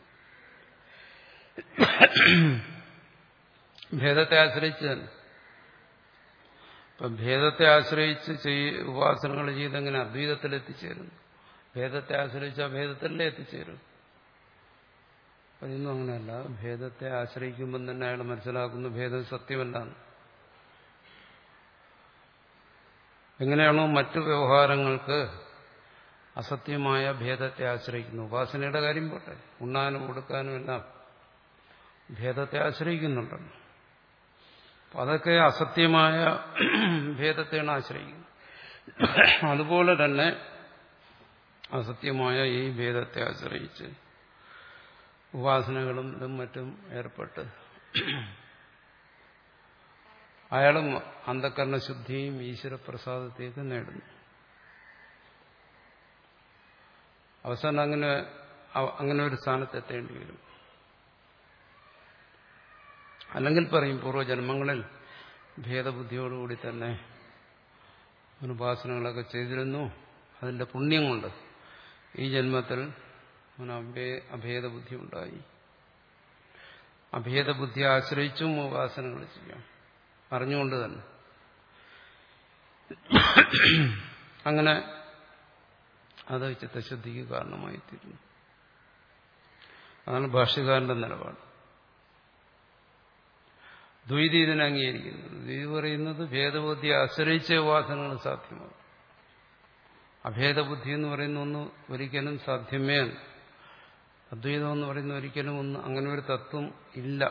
ഭേദത്തെ ആശ്രയിച്ച് തന്നെ. ഇപ്പം ഭേദത്തെ ആശ്രയിച്ച് ചെയ് ഉപാസനകൾ ചെയ്തെങ്ങനെ അദ്വൈതത്തിൽ എത്തിച്ചേരുന്നു? ഭേദത്തെ ആശ്രയിച്ച് ആ ഭേദത്തിലേ എത്തിച്ചേരും. അതൊന്നും അങ്ങനെയല്ല. ഭേദത്തെ ആശ്രയിക്കുമ്പം തന്നെ അയാൾ മനസ്സിലാക്കുന്നു ഭേദം സത്യമല്ലാന്ന്. എങ്ങനെയാണോ മറ്റു വ്യവഹാരങ്ങൾക്ക് അസത്യമായ ഭേദത്തെ ആശ്രയിക്കുന്നു, ഉപാസനയുടെ കാര്യം പോട്ടെ, ഉണ്ണാനും കൊടുക്കാനും എല്ലാം ഭേദത്തെ ആശ്രയിക്കുന്നുണ്ടല്ലോ. അതൊക്കെ അസത്യമായ ഭേദത്തെയാണ് ആശ്രയിക്കുന്നത്. അതുപോലെ തന്നെ അസത്യമായ ഈ ഭേദത്തെ ആശ്രയിച്ച് ഉപാസനകളും ഇതും മറ്റും ഏർപ്പെട്ട് അയാളും അന്ധകരണശുദ്ധിയും ഈശ്വരപ്രസാദത്തേക്ക് നേടുന്നു. അവസാനം അങ്ങനെ അങ്ങനെ ഒരു സ്ഥാനത്തെത്തേണ്ടി വരും. അല്ലെങ്കിൽ പറയും, പൂർവ്വജന്മങ്ങളിൽ ഭേദബുദ്ധിയോടുകൂടി തന്നെ ഉപാസനകളൊക്കെ ചെയ്തിരുന്നു, അതിന്റെ പുണ്യം കൊണ്ട് ഈ ജന്മത്തിൽ അഭേദബുദ്ധി ഉണ്ടായി. അഭേദബുദ്ധി ആശ്രയിച്ചും ഉപാസനകൾ ചെയ്യാം, അറിഞ്ഞുകൊണ്ട് തന്നെ. അങ്ങനെ അത് ചിത്തശുദ്ധിക്ക് കാരണമായിത്തീരുന്നു. അതാണ് ഭാഷ്യകാരന്റെ നിലപാട്. ദ്വൈതി ഇതിനെ അംഗീകരിക്കുന്നത്. ദ്വൈതി പറയുന്നത് ഭേദബുദ്ധിയെ ആശ്രയിച്ച ഉപാസനകൾ സാധ്യമാകും. അഭേദബുദ്ധി എന്ന് പറയുന്ന ഒന്ന് ഒരിക്കലും സാധ്യമേ അല്ല. അദ്വൈതം എന്ന് പറയുന്ന ഒരിക്കലും ഒന്ന് അങ്ങനെ ഒരു തത്വം ഇല്ല.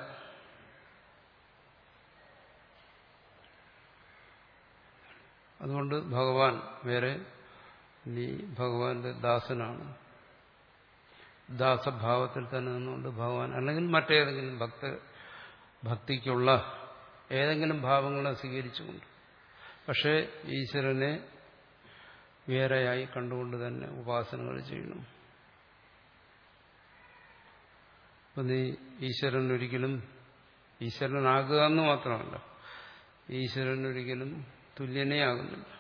അതുകൊണ്ട് ഭഗവാൻ വേറെ, നീ ഭഗവാന്റെ ദാസനാണ്. ദാസഭാവത്തിൽ തന്നെ നിന്നുകൊണ്ട് ഭഗവാൻ, അല്ലെങ്കിൽ മറ്റേതെങ്കിലും ഭക്ത ഭക്തിക്കുള്ള ഏതെങ്കിലും ഭാവങ്ങളെ സ്വീകരിച്ചുകൊണ്ട്, പക്ഷേ ഈശ്വരനെ വേറെയായി കണ്ടുകൊണ്ട് തന്നെ ഉപാസനകൾ ചെയ്യണം. അപ്പൊ നീ ഈശ്വരനൊരിക്കലും ഈശ്വരനാകുക എന്ന് മാത്രമല്ല, ഈശ്വരനൊരിക്കലും തുല്യനേ ആകുന്നില്ല.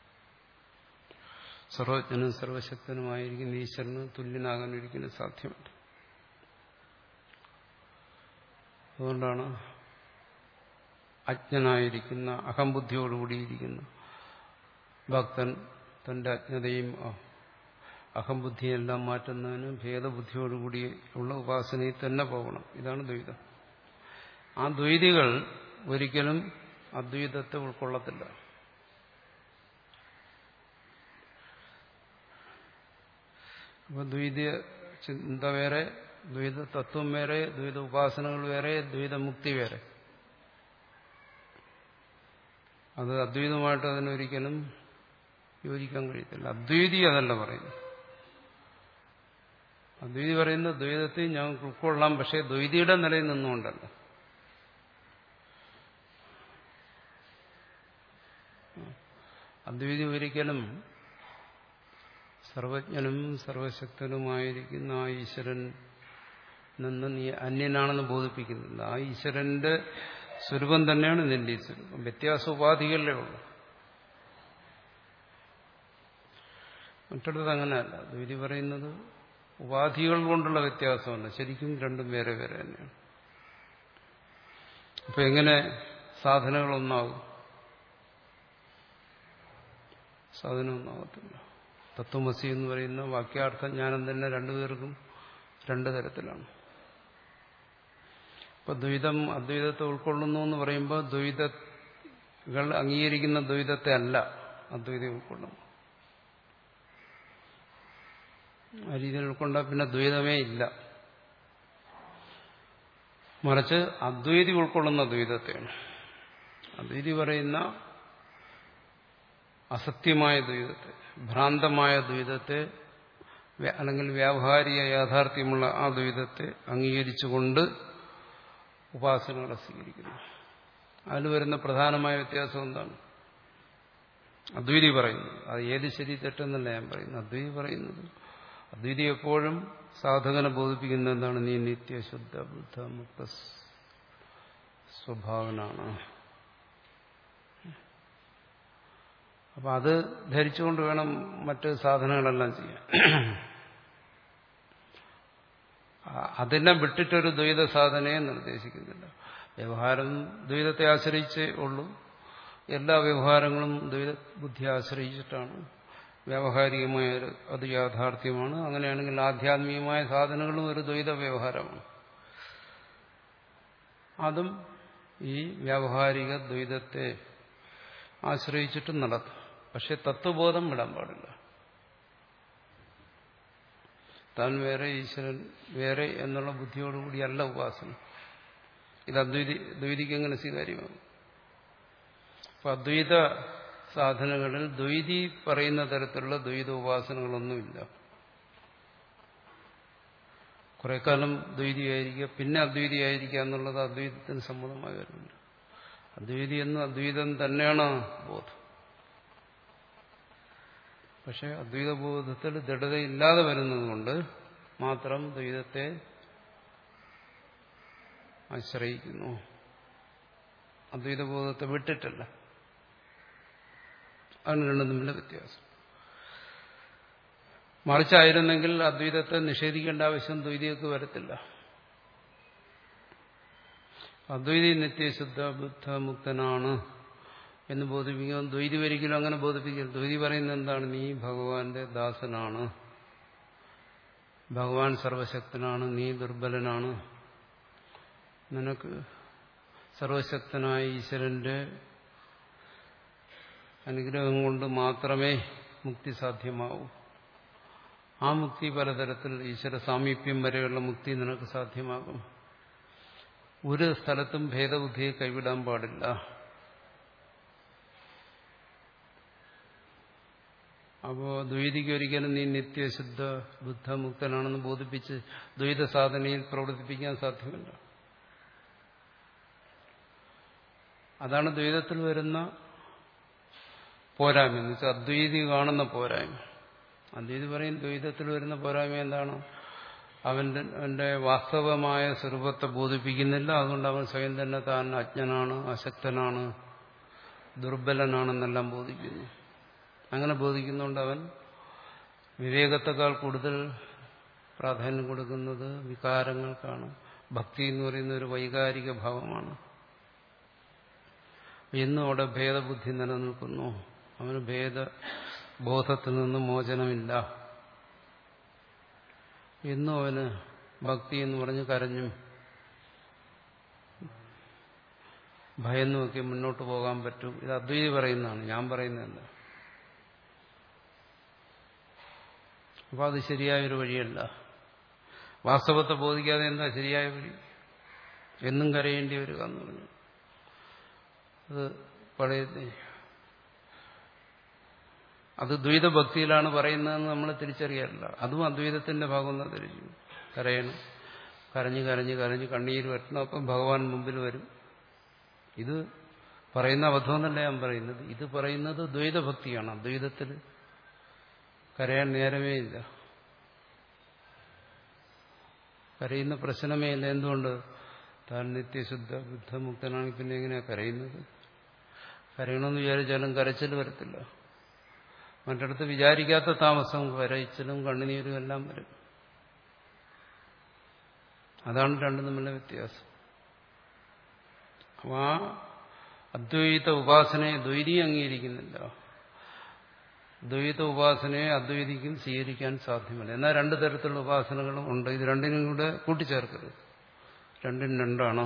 സർവജ്ഞനും സർവശക്തനുമായിരിക്കുന്ന ഈശ്വരന് തുല്യനാകാൻ ഒരിക്കലും സാധ്യമല്ല. അതുകൊണ്ടാണ് അജ്ഞനായിരിക്കുന്ന അഹംബുദ്ധിയോടുകൂടിയിരിക്കുന്ന ഭക്തൻ തന്റെ അജ്ഞതയും അഹംബുദ്ധിയെല്ലാം മാറ്റുന്നതിന് ഭേദബുദ്ധിയോടുകൂടി ഉള്ള ഉപാസനയിൽ തന്നെ പോകണം. ഇതാണ് ദ്വൈതം. ആ ദ്വൈതികൾ ഒരിക്കലും അദ്വൈതത്തെ ഉൾക്കൊള്ളത്തില്ല. അപ്പൊ ദ്വൈത ചിന്ത വേറെ, ദ്വൈത തത്വം വേറെ, ദ്വൈത ഉപാസനകൾ വേറെ, ദ്വൈതമുക്തി വേറെ. അത് അദ്വൈതമായിട്ട് അതിനൊരിക്കലും യോജിക്കാൻ കഴിയത്തില്ല. അദ്വൈതി അതല്ല പറയുന്നു. അദ്വൈതി പറയുന്ന ദ്വൈതത്തെ ഞങ്ങൾക്ക് ഉൾക്കൊള്ളാം, പക്ഷേ ദ്വൈതിയുടെ നിലയിൽ നിന്നുകൊണ്ടല്ല. അദ്വൈതി ഒരിക്കലും സർവജ്ഞനും സർവശക്തനുമായിരിക്കുന്ന ആ ഈശ്വരൻ നിന്ന് നീ അന്യനാണെന്ന് ബോധിപ്പിക്കുന്നില്ല. ആ ഈശ്വരന്റെ സ്വരൂപം തന്നെയാണ് നിന്റെ ഈ സ്വരൂപം. വ്യത്യാസ ഉപാധികളിലേ ഉള്ളൂ. മറ്റിടത്ത് അങ്ങനെയല്ല. ദ്വൈതി പറയുന്നത് ഉപാധികൾ കൊണ്ടുള്ള വ്യത്യാസമല്ല, ശരിക്കും രണ്ടും വേറെ വേറെ തന്നെയാണ്. അപ്പൊ എങ്ങനെ സാധനങ്ങളൊന്നാകും? സാധനം ഒന്നാകത്തില്ല. തത്വമസി എന്ന് പറയുന്ന വാക്യാർത്ഥ ജ്ഞാനം തന്നെ രണ്ടുപേർക്കും രണ്ടു തരത്തിലാണ്. ഇപ്പൊ ദ്വൈതം അദ്വൈതത്തെ ഉൾക്കൊള്ളുന്നു എന്ന് പറയുമ്പോൾ ദ്വൈതകൾ അംഗീകരിക്കുന്ന ദ്വൈതത്തെ അല്ല അദ്വൈതം ഉൾക്കൊള്ളുന്നു. ആ രീതിയിൽ ഉൾക്കൊണ്ടാൽ പിന്നെ ദ്വൈതമേ ഇല്ല. മറിച്ച് അദ്വൈതി ഉൾക്കൊള്ളുന്ന ദ്വൈതത്തെയാണ്. അദ്വൈതി പറയുന്ന അസത്യമായ ദ്വൈതത്തെ, ഭ്രാന്തമായ ദ്വൈതത്തെ, അല്ലെങ്കിൽ വ്യാവഹാരിക യാഥാർത്ഥ്യമുള്ള ആ ദ്വൈതത്തെ അംഗീകരിച്ചുകൊണ്ട് ഉപാസനകളെ സ്വീകരിക്കുന്നു. അതിൽ വരുന്ന പ്രധാനമായ വ്യത്യാസം എന്താണ്? അദ്വൈതി പറയുന്നത്, അത് ഏത് ശരി തെറ്റെന്നല്ല ഞാൻ പറയുന്നത്, അദ്വൈതി പറയുന്നത്, അദ്വൈതി എപ്പോഴും സാധകനെ ബോധിപ്പിക്കുന്ന എന്താണ്? നീ നിത്യശുദ്ധ ബുദ്ധ മുക്ത സ്വഭാവനാണ്. അപ്പൊ അത് ധരിച്ചുകൊണ്ട് വേണം മറ്റ് സാധനങ്ങളെല്ലാം ചെയ്യാൻ. അതിനെ വിട്ടിട്ടൊരു ദ്വൈത സാധനയെ നിർദ്ദേശിക്കുന്നില്ല. വ്യവഹാരം ദ്വൈതത്തെ ആശ്രയിച്ചേ ഉള്ളൂ. എല്ലാ വ്യവഹാരങ്ങളും ദ്വൈത ബുദ്ധിയെ ആശ്രയിച്ചിട്ടാണ്. വ്യാവഹാരികമായ അത് യാഥാർത്ഥ്യമാണ്. അങ്ങനെയാണെങ്കിൽ ആധ്യാത്മികമായ സാധനങ്ങളും ഒരു ദ്വൈത വ്യവഹാരമാണ്. അതും ഈ വ്യാവഹാരിക ദ്വൈതത്തെ ആശ്രയിച്ചിട്ടും നടത്തും. പക്ഷെ തത്വബോധം വിടാൻ പാടില്ല. താൻ വേറെ, ഈശ്വരൻ വേറെ എന്നുള്ള ബുദ്ധിയോടുകൂടിയല്ല ഉപാസന. ഇത് അദ്വൈതി ദ്വൈതിക്ക് എങ്ങനെ സ്വീകാര്യമാകും? അപ്പൊ അദ്വൈത സാധനങ്ങളിൽ ദ്വൈതി പറയുന്ന തരത്തിലുള്ള ദ്വൈത ഉപാസനകളൊന്നുമില്ല. കുറെ കാലം ദ്വൈതിയായിരിക്കുക, പിന്നെ അദ്വൈതിയായിരിക്കുക എന്നുള്ളത് അദ്വൈതത്തിന് സമ്മതമായ കാര്യമില്ല. അദ്വൈതി എന്നും അദ്വൈതം തന്നെയാണ് ബോധം. പക്ഷെ അദ്വൈത ബോധത്തിൽ ദൃഢതയില്ലാതെ വരുന്നതുകൊണ്ട് മാത്രം ദ്വൈതത്തെ ആശ്രയിക്കുന്നു. അദ്വൈത ബോധത്തെ വിട്ടിട്ടല്ല. അതാണ് രണ്ടും തമ്മിലെ വ്യത്യാസം. മറിച്ചായിരുന്നെങ്കിൽ അദ്വൈതത്തെ നിഷേധിക്കേണ്ട ആവശ്യം ദ്വൈതിക്ക് വരത്തില്ല. അദ്വൈതി നിത്യശുദ്ധ ബുദ്ധ മുക്തനാണ് എന്ന് ബോധിപ്പിക്കാൻ ദ്വൈതി ഒരിക്കലും അങ്ങനെ ബോധിപ്പിക്കരുത്. ദ്വൈതി പറയുന്നത് എന്താണ്? നീ ഭഗവാന്റെ ദാസനാണ്, ഭഗവാൻ സർവശക്തനാണ്, നീ ദുർബലനാണ്, നിനക്ക് സർവശക്തനായ ഈശ്വരന്റെ അനുഗ്രഹം കൊണ്ട് മാത്രമേ മുക്തി സാധ്യമാവൂ. ആ മുക്തി പലതരത്തിൽ, ഈശ്വര സാമീപ്യം വരെയുള്ള മുക്തി നിനക്ക് സാധ്യമാകും. ഒരു സ്ഥലത്തും ഭേദബുദ്ധിയെ കൈവിടാൻ പാടില്ല. അപ്പോ ദ്വൈതിക്ക് ഒരിക്കലും നീ നിത്യശുദ്ധ ബുദ്ധമുക്തനാണെന്ന് ബോധിപ്പിച്ച് ദ്വൈത സാധനയിൽ പ്രവർത്തിപ്പിക്കാൻ സാധ്യമല്ല. അതാണ് ദ്വൈതത്തിൽ വരുന്ന പോരായ്മ എന്ന് വെച്ചാൽ അദ്വൈതി കാണുന്ന പോരായ്മ. അദ്വൈതി പറയും ദ്വൈതത്തിൽ വരുന്ന പോരായ്മ എന്താണ്? അവന്റെ അവന്റെ വാസ്തവമായ സ്വരൂപത്തെ ബോധിപ്പിക്കുന്നില്ല. അതുകൊണ്ട് അവൻ സ്വയം തന്നെ താൻ അജ്ഞനാണ്, അശക്തനാണ്, ദുർബലനാണെന്നെല്ലാം ബോധിക്കുന്നു. അങ്ങനെ ബോധിക്കുന്നതുകൊണ്ട് അവൻ വിവേകത്തെക്കാൾ കൂടുതൽ പ്രാധാന്യം കൊടുക്കുന്നത് വികാരങ്ങൾക്കാണ്. ഭക്തി എന്ന് പറയുന്ന ഒരു വൈകാരിക ഭാവമാണ്. എന്നും അവിടെ ഭേദബുദ്ധി നിലനിൽക്കുന്നു. അവന് ഭേദബോധത്തിൽ നിന്ന് മോചനമില്ല. എന്നും അവന് ഭക്തി എന്ന് പറഞ്ഞ് കരഞ്ഞും ഭയന്നുമൊക്കെ മുന്നോട്ട് പോകാൻ പറ്റും. ഇത് അദ്വൈതി പറയുന്നതാണ്, ഞാൻ പറയുന്നതല്ല. അപ്പൊ അത് ശരിയായൊരു വഴിയല്ല. വാസ്തവത്തെ ബോധിക്കാതെ എന്താ ശരിയായ വഴി? എന്നും കരയേണ്ടി വരിക എന്ന് പറഞ്ഞു. അത് പഴയ അത് ദ്വൈതഭക്തിയിലാണ് പറയുന്നതെന്ന് നമ്മൾ തിരിച്ചറിയാറില്ല. അതും അദ്വൈതത്തിന്റെ ഭാഗമെന്ന് തിരിച്ചു. കരയണം, കരഞ്ഞ് കരഞ്ഞ് കരഞ്ഞ് കണ്ണീര് വരണം, അപ്പം ഭഗവാൻ മുമ്പിൽ വരും. ഇത് പറയുന്ന അബദ്ധമെന്നല്ല ഞാൻ പറയുന്നത്. ഇത് പറയുന്നത് ദ്വൈതഭക്തിയാണ്. അദ്വൈതത്തിൽ കരയാൻ നേരമേ ഇല്ല, കരയുന്ന പ്രശ്നമേ ഇല്ല. എന്തുകൊണ്ട്? താൻ നിത്യശുദ്ധ ബുദ്ധമുക്തനാണെങ്കിൽ പിന്നെ എങ്ങനെയാ കരയുന്നത്? കരയണമെന്ന് വിചാരിച്ചാലും കരച്ചിൽ വരത്തില്ല. മറ്റിടത്ത് വിചാരിക്കാത്ത താമസം കരച്ചിലും കണ്ണുനീരും എല്ലാം വരും. അതാണ് രണ്ടും തമ്മിലുള്ള വ്യത്യാസം. അപ്പൊ ആ അദ്വൈത ഉപാസനയെ ദ്വൈതി അംഗീകരിക്കുന്നില്ല. ദ്വൈത ഉപാസനയെ അദ്വൈതിക്കും സ്വീകരിക്കാൻ സാധ്യമല്ല. എന്നാൽ രണ്ടു തരത്തിലുള്ള ഉപാസനകളും ഉണ്ട്. ഇത് രണ്ടിനും കൂടെ കൂട്ടിച്ചേർക്കരുത്. രണ്ടും രണ്ടാണോ?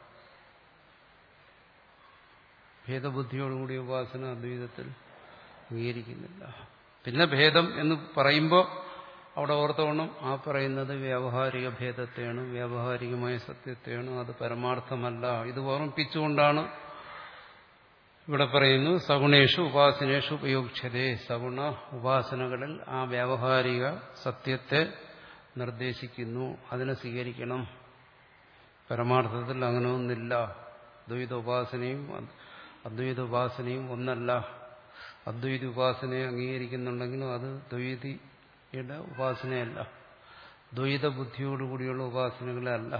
ഭേദബുദ്ധിയോടുകൂടിയ ഉപാസന അദ്വൈതത്തിൽ അംഗീകരിക്കുന്നില്ല. പിന്നെ ഭേദം എന്ന് പറയുമ്പോൾ അവിടെ ഓർത്തോണം, ആ പറയുന്നത് വ്യാവഹാരിക ഭേദത്തെയാണ്, വ്യാവഹാരികമായ സത്യത്തെയാണ്, അത് പരമാർത്ഥമല്ല. ഇത് ഓർമ്മിപ്പിച്ചുകൊണ്ടാണ് ഇവിടെ പറയുന്നു സഗുണേഷു ഉപാസനേഷു ഉപയോഗിച്ചതേ. സഗുണ ഉപാസനകളിൽ ആ വ്യാവഹാരിക സത്യത്തെ നിർദ്ദേശിക്കുന്നു, അതിനെ സ്വീകരിക്കണം. പരമാർത്ഥത്തിൽ അങ്ങനെ ഒന്നില്ല. ദ്വൈത ഉപാസനയും അദ്വൈത ഉപാസനയും ഒന്നല്ല. അദ്വൈത ഉപാസനയെ അംഗീകരിക്കുന്നുണ്ടെങ്കിലും അത് ദ്വൈതിയുടെ ഉപാസനയല്ല, ദ്വൈത ബുദ്ധിയോടുകൂടിയുള്ള ഉപാസനകളല്ല.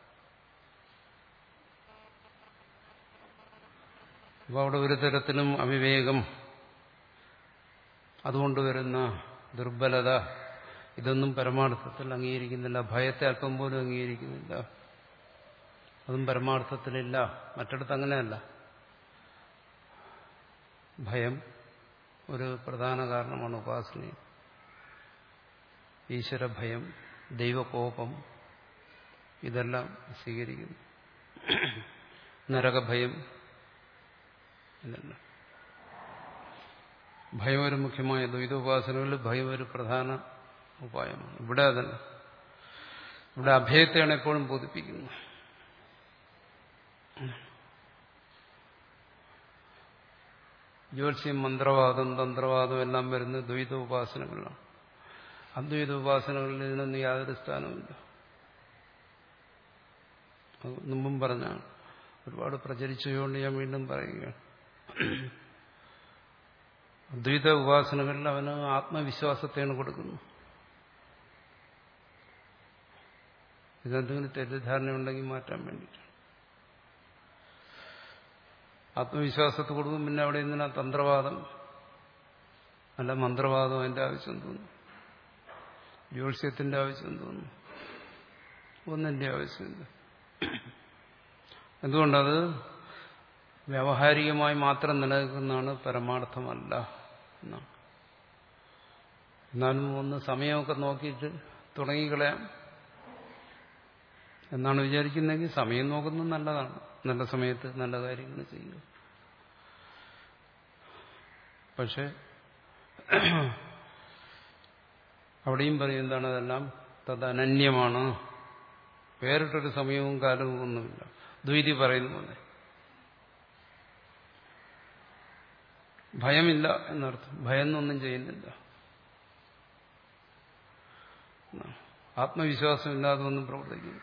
അപ്പോൾ അവിടെ ഒരു തരത്തിലും അവിവേകം, അതുകൊണ്ട് വരുന്ന ദുർബലത, ഇതൊന്നും പരമാർത്ഥത്തിൽ അംഗീകരിക്കുന്നില്ല. ഭയത്തെ അല്പം പോലും അംഗീകരിക്കുന്നില്ല, അതും പരമാർത്ഥത്തിലില്ല. മറ്റിടത്ത് അങ്ങനെയല്ല. ഭയം ഒരു പ്രധാന കാരണമാണ് ഉപാസനയിൽ. ഈശ്വരഭയം, ദൈവകോപം, ഇതെല്ലാം സ്വീകരിക്കുന്നു. നരകഭയം, ഇതെല്ലാം. ഭയം ഒരു മുഖ്യമായ ദ്വൈതോപാസനകളിൽ ഭയം ഒരു പ്രധാന ഉപായമാണ്. ഇവിടെ അതല്ല. ഇവിടെ അഭയത്തെയാണ് എപ്പോഴും ബോധിപ്പിക്കുന്നത്. ജ്യോത്സ്യം, മന്ത്രവാദം, തന്ത്രവാദം എല്ലാം വരുന്ന ദ്വൈത ഉപാസനകളാണ്. അദ്വൈത ഉപാസനകളിൽ ഇതിനൊന്നും യാതൊരു സ്ഥാനമില്ല. മുമ്പും പറഞ്ഞാണ്, ഒരുപാട് പ്രചരിച്ചുകൊണ്ട് ഞാൻ വീണ്ടും പറയുകയാണ്. അദ്വൈത ഉപാസനകളിൽ അവന് ആത്മവിശ്വാസത്തെയാണ് കൊടുക്കുന്നത്. ഇതെന്തെങ്കിലും തെറ്റിദ്ധാരണ ഉണ്ടെങ്കിൽ മാറ്റാൻ വേണ്ടിയിട്ട് ആത്മവിശ്വാസത്തെ കൊടുക്കും. പിന്നെ അവിടെ എന്തിനാ തന്ത്രവാദം അല്ല മന്ത്രവാദം? അതിന്റെ ആവശ്യം തോന്നുന്നു. ജ്യോത്സ്യത്തിന്റെ ആവശ്യം തോന്നുന്നു. ഒന്നിന്റെ ആവശ്യമില്ല. എന്തുകൊണ്ടത് വ്യാവഹാരികമായി മാത്രം നിലനിൽക്കുന്നതാണ്, പരമാർത്ഥമല്ല എന്നാണ്. എന്നാലും ഒന്ന് സമയമൊക്കെ നോക്കിയിട്ട് തുടങ്ങിക്കളയാം എന്നാണ് വിചാരിക്കുന്നതെങ്കിൽ സമയം നോക്കുന്നത് നല്ലതാണ്. നല്ല സമയത്ത് നല്ല കാര്യങ്ങൾ ചെയ്യുക. പക്ഷെ അവിടെയും പറയും എന്താണ്, അതെല്ലാം തദനന്യമാണ്, വേറിട്ടൊരു സമയവും കാലവും ഒന്നുമില്ല. ദ്വൈതി പറയുന്ന പോലെ ഭയമില്ല എന്നർത്ഥം. ഭയന്നൊന്നും ചെയ്യുന്നില്ല. ആത്മവിശ്വാസമില്ലാതെ ഒന്നും പ്രവർത്തിക്കുന്നു.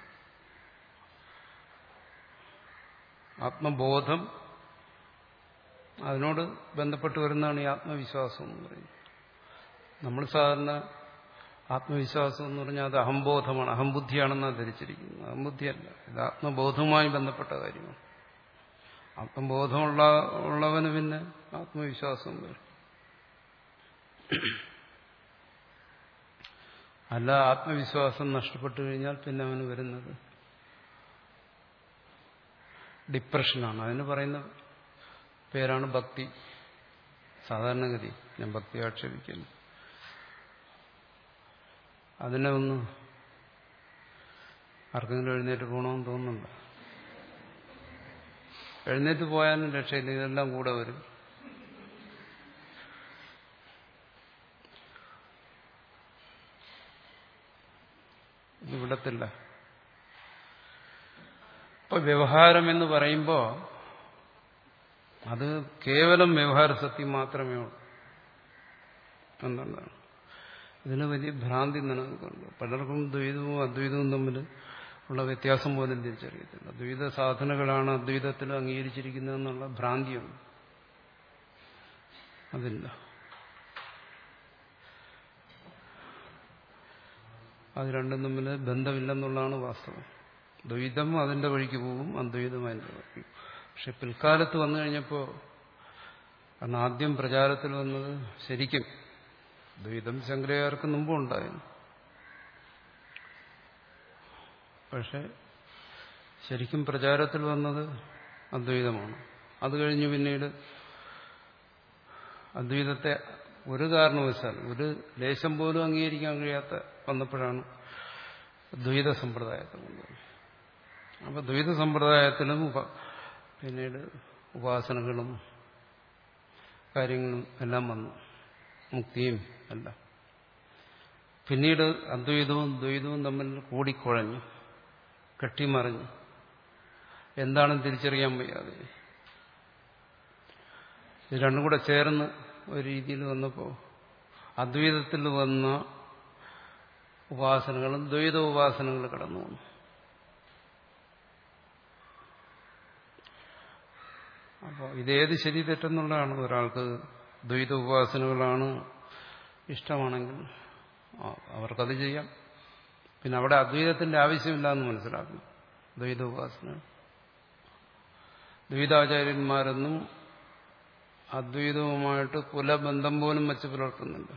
ആത്മബോധം, അതിനോട് ബന്ധപ്പെട്ട് വരുന്നതാണ് ഈ ആത്മവിശ്വാസം എന്ന് പറയുന്നത്. നമ്മൾ സാധാരണ ആത്മവിശ്വാസം എന്ന് പറഞ്ഞാൽ അത് അഹംബോധമാണ്, അഹംബുദ്ധിയാണെന്നാണ് ധരിച്ചിരിക്കുന്നത്. അഹംബുദ്ധിയല്ല, ഇത് ആത്മബോധവുമായി ബന്ധപ്പെട്ട കാര്യമാണ്. ആത്മബോധമുള്ള ഉള്ളവന് പിന്നെ ആത്മവിശ്വാസം വരും. അല്ല, ആത്മവിശ്വാസം നഷ്ടപ്പെട്ടു കഴിഞ്ഞാൽ പിന്നെ അവന് വരുന്നത് ഡിപ്രഷനാണ്. അതിന് പറയുന്ന പേരാണ് ഭക്തി. സാധാരണഗതി ഞാൻ ഭക്തി ആക്ഷേപിക്കുന്നു. അതിനെ ഒന്ന് ആർക്കെങ്കിലും എഴുന്നേറ്റ് പോകണമെന്ന് തോന്നുന്നുണ്ടോ? എഴുന്നേറ്റ് പോയാലും രക്ഷയില്ല, ഇതെല്ലാം കൂടെ വരും. ഇത് വിടത്തില്ല. ഇപ്പൊ വ്യവഹാരം എന്ന് പറയുമ്പോൾ അത് കേവലം വ്യവഹാര സത്യം മാത്രമേ ഉള്ളൂ എന്നുള്ളതാണ്. ഇതിന് വലിയ ഭ്രാന്തി നിലനിൽക്കുന്നുണ്ട്. പലർക്കും ദ്വൈതവും അദ്വൈതവും തമ്മിൽ ഉള്ള വ്യത്യാസം പോലും തിരിച്ചറിയത്തില്ല. ദ്വൈത സാധനകളാണ് അദ്വൈതത്തിൽ അംഗീകരിച്ചിരിക്കുന്നതെന്നുള്ള ഭ്രാന്തിയുണ്ട്. അതില്ല. അത് രണ്ടും തമ്മിൽ ബന്ധമില്ലെന്നുള്ളതാണ് വാസ്തവം. ദ്വൈതം അതിന്റെ വഴിക്ക് പോകും, അദ്വൈതം അതിന്റെ വഴിക്ക്. പക്ഷെ പിൽക്കാലത്ത് വന്നു കഴിഞ്ഞപ്പോൾ, കാരണം ആദ്യം പ്രചാരത്തിൽ വന്നത് ശരിക്കും ദ്വൈതം ശങ്കരാചാര്യർക്ക് മുമ്പും ഉണ്ടായിരുന്നു. പക്ഷെ ശരിക്കും പ്രചാരത്തിൽ വന്നത് അദ്വൈതമാണ്. അത് കഴിഞ്ഞ് പിന്നീട് അദ്വൈതത്തെ ഒരു കാരണവശാൽ ഒരു ലേശം പോലും അംഗീകരിക്കാൻ കഴിയാത്ത വന്നപ്പോഴാണ് ദ്വൈത സമ്പ്രദായത്തെ കൊണ്ടുവന്നത്. അപ്പൊ ദ്വൈത സമ്പ്രദായത്തിലും പിന്നീട് ഉപാസനകളും കാര്യങ്ങളും എല്ലാം വന്നു, മുക്തിയും എല്ലാം. പിന്നീട് അദ്വൈതവും ദ്വൈതവും തമ്മിൽ കൂടിക്കുഴഞ്ഞു, കെട്ടിമറിഞ്ഞു, എന്താണെന്ന് തിരിച്ചറിയാൻ വയ്യാതെ. ഇത് രണ്ടും കൂടെ ചേർന്ന് ഒരു രീതിയിൽ വന്നപ്പോൾ അദ്വൈതത്തിൽ വന്ന ഉപാസനകളും ദ്വൈത ഉപാസനകൾ കടന്നു വന്നു. അപ്പോൾ ഇതേത് ശരി തെറ്റെന്നുള്ളതാണ്. ഒരാൾക്ക് ദ്വൈത ഉപാസനകളാണ് ഇഷ്ടമാണെങ്കിൽ അവർക്കത് ചെയ്യാം. പിന്നെ അവിടെ അദ്വൈതത്തിന്റെ ആവശ്യമില്ല എന്ന് മനസ്സിലാക്കണം. ദ്വൈത ഉപാസന ദ്വൈതാചാര്യന്മാരൊന്നും അദ്വൈതവുമായിട്ട് കുലബന്ധം പോലും വെച്ച് പുലർത്തുന്നുണ്ട്.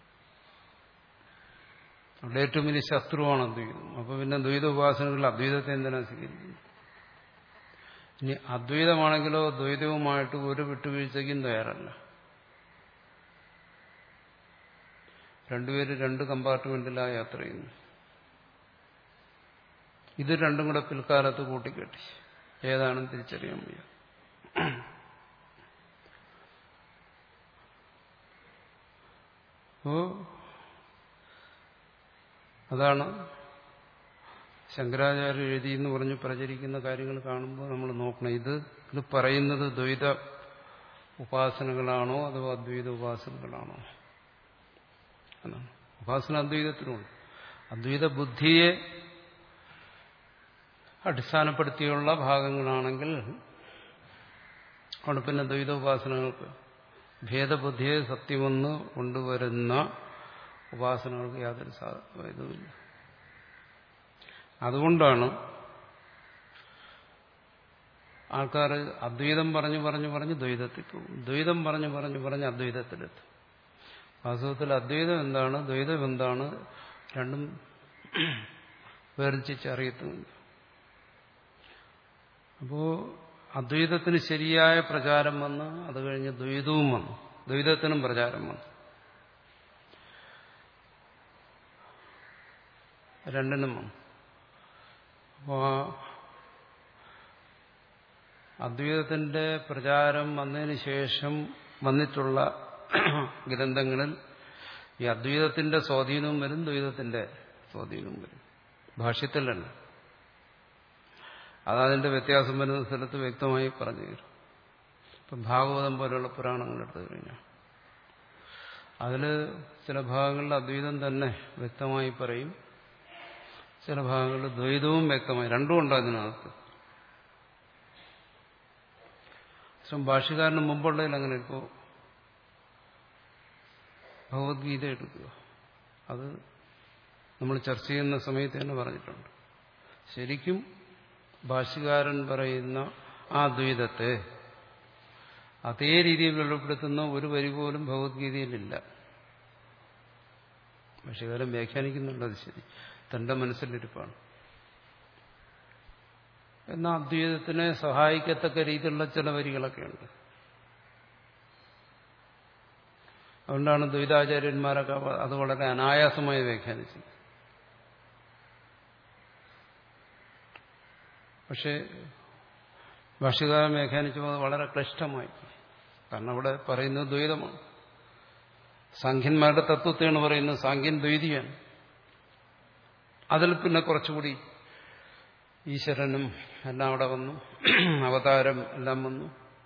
അവിടെ ഏറ്റവും വലിയ ശത്രുവാണ് അദ്വൈതം. അപ്പൊ പിന്നെ ദ്വൈത ഉപാസനകളിൽ അദ്വൈതത്തെ എന്തിനാ സ്വീകരിക്കുന്നത്? ഇനി അദ്വൈതമാണെങ്കിലോ ദ്വൈതവുമായിട്ട് ഒരു വിട്ടുവീഴ്ചയ്ക്കും തയ്യാറല്ല. രണ്ടുപേര് രണ്ട് കമ്പാർട്ട്മെന്റിലായി യാത്ര ചെയ്യുന്നു. ഇത് രണ്ടും കൂടെ പിൽക്കാലത്ത് കൂട്ടിക്കെട്ടി ഏതാണെന്ന് തിരിച്ചറിയാൻ വയ്യ. അപ്പോ അതാണ് ശങ്കരാചാര്യ എഴുതി എന്ന് പറഞ്ഞ് പ്രചരിക്കുന്ന കാര്യങ്ങൾ കാണുമ്പോൾ നമ്മൾ നോക്കണം. ഇത് ഇത് പറയുന്നത് ദ്വൈത ഉപാസനകളാണോ അതോ അദ്വൈത ഉപാസനകളാണോ എന്നാണ്. ഉപാസന അദ്വൈതത്തിനുണ്ട്. അദ്വൈത ബുദ്ധിയെ അടിസ്ഥാനപ്പെടുത്തിയുള്ള ഭാഗങ്ങളാണെങ്കിൽ അവിടെ പിന്നെ ദ്വൈത ഉപാസനകൾക്ക് ഭേദബുദ്ധിയെ സത്യമെന്ന് കൊണ്ടുവരുന്ന ഉപാസനകൾക്ക് യാതൊരു ഇതുമില്ല. അതുകൊണ്ടാണ് ആൾക്കാർ അദ്വൈതം പറഞ്ഞു പറഞ്ഞു പറഞ്ഞ് ദ്വൈതത്തിൽ പോകും, ദ്വൈതം പറഞ്ഞു പറഞ്ഞു പറഞ്ഞ് അദ്വൈതത്തിലെത്തും. വാസ്തവത്തിൽ അദ്വൈതം എന്താണ്, ദ്വൈതം എന്താണ്, രണ്ടും വേർതിരിച്ചറിയത്തുമില്ല. അപ്പോ അദ്വൈതത്തിന് ശരിയായ പ്രചാരം വന്ന് അത് കഴിഞ്ഞ് ദ്വൈതവും വന്നു, ദ്വൈതത്തിനും പ്രചാരം വന്നു. രണ്ടിനും വന്നു. അപ്പോ അദ്വൈതത്തിന്റെ പ്രചാരം വന്നതിന് ശേഷം വന്നിട്ടുള്ള ഗ്രന്ഥങ്ങളിൽ ഈ അദ്വൈതത്തിന്റെ സ്വാധീനവും വരും, ദ്വൈതത്തിന്റെ സ്വാധീനവും വരും. ഭാഷ്യത്തിലല്ല. അതതിന്റെ വ്യത്യാസം വരുന്ന സ്ഥലത്ത് വ്യക്തമായി പറഞ്ഞു തരും. ഇപ്പം ഭാഗവതം പോലെയുള്ള പുരാണങ്ങൾ എടുത്തു കഴിഞ്ഞാൽ അതിൽ ചില ഭാഗങ്ങളിൽ അദ്വൈതം തന്നെ വ്യക്തമായി പറയും, ചില ഭാഗങ്ങളിൽ ദ്വൈതവും വ്യക്തമായി, രണ്ടും ഉണ്ട് അതിനകത്ത്. പക്ഷെ ഭാഷ്യകാരന് മുമ്പുള്ളതിൽ അങ്ങനെ ഇപ്പോൾ ഭഗവത്ഗീത എടുക്കുക, അത് നമ്മൾ ചർച്ച ചെയ്യുന്ന സമയത്ത് തന്നെ പറഞ്ഞിട്ടുണ്ട്. ശരിക്കും ഭാഷ്യകാരൻ പറയുന്ന ആ ദ്വൈതത്തെ അതേ രീതിയിൽ വെളിപ്പെടുത്തുന്ന ഒരു വരി പോലും ഭഗവത്ഗീതയിലില്ല. ഭാഷ്യകാരൻ വ്യാഖ്യാനിക്കുന്നുണ്ടത് ശരി, തന്റെ മനസ്സിലിരിപ്പാണ്. എന്നാൽ അദ്വൈതത്തിനെ സഹായിക്കത്തക്ക രീതിയിലുള്ള ചില വരികളൊക്കെ ഉണ്ട്. അതുകൊണ്ടാണ് ദ്വൈതാചാര്യന്മാരൊക്കെ അത് വളരെ അനായാസമായി വ്യാഖ്യാനിച്ചത്. പക്ഷെ ഭാഷ്യകാരൻ വ്യാഖ്യാനിച്ചപ്പോൾ അത് വളരെ ക്ലിഷ്ടമായി. കാരണം അവിടെ പറയുന്നത് ദ്വൈതമാണ്. സാഖ്യന്മാരുടെ തത്വത്തെയാണ് പറയുന്നത്. സാഖ്യൻ ദ്വൈതിയാണ്. അതിൽ പിന്നെ കുറച്ചുകൂടി ഈശ്വരനും എല്ലാം അവിടെ വന്നു, അവതാരം എല്ലാം വന്നു.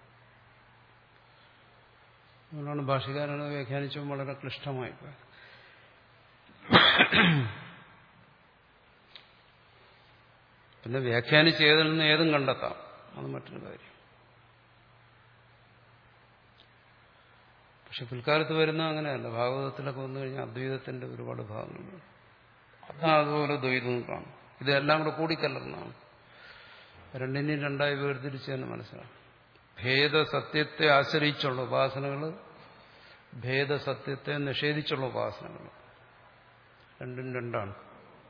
അതുകൊണ്ടാണ് ഭാഷ്യകാരനെ വ്യാഖ്യാനിച്ചപ്പോൾ വളരെ ക്ലിഷ്ടമായി പോയത്. പിന്നെ വ്യാഖ്യാനിച്ച് ഏതിൽ നിന്ന് ഏതും കണ്ടെത്താം, അത് മറ്റൊരു കാര്യം. പക്ഷെ പിൽക്കാലത്ത് വരുന്ന അങ്ങനെയല്ല. ഭാഗവതത്തിലൊക്കെ വന്നു കഴിഞ്ഞാൽ അദ്വൈതത്തിന്റെ ഒരുപാട് ഭാഗങ്ങളുണ്ട്. അതാ അതുപോലെ ദ്വൈതവും കാണും. ഇതെല്ലാം കൂടെ കൂടിക്കലർന്നാണ്. രണ്ടിനെയും രണ്ടായി വേർതിരിച്ച് തന്നെ മനസ്സിലാക്കും. ഭേദസത്യത്തെ ആശ്രയിച്ചുള്ള ഉപാസനകൾ, ഭേദസത്യത്തെ നിഷേധിച്ചുള്ള ഉപാസനകൾ, രണ്ടും രണ്ടാണ്.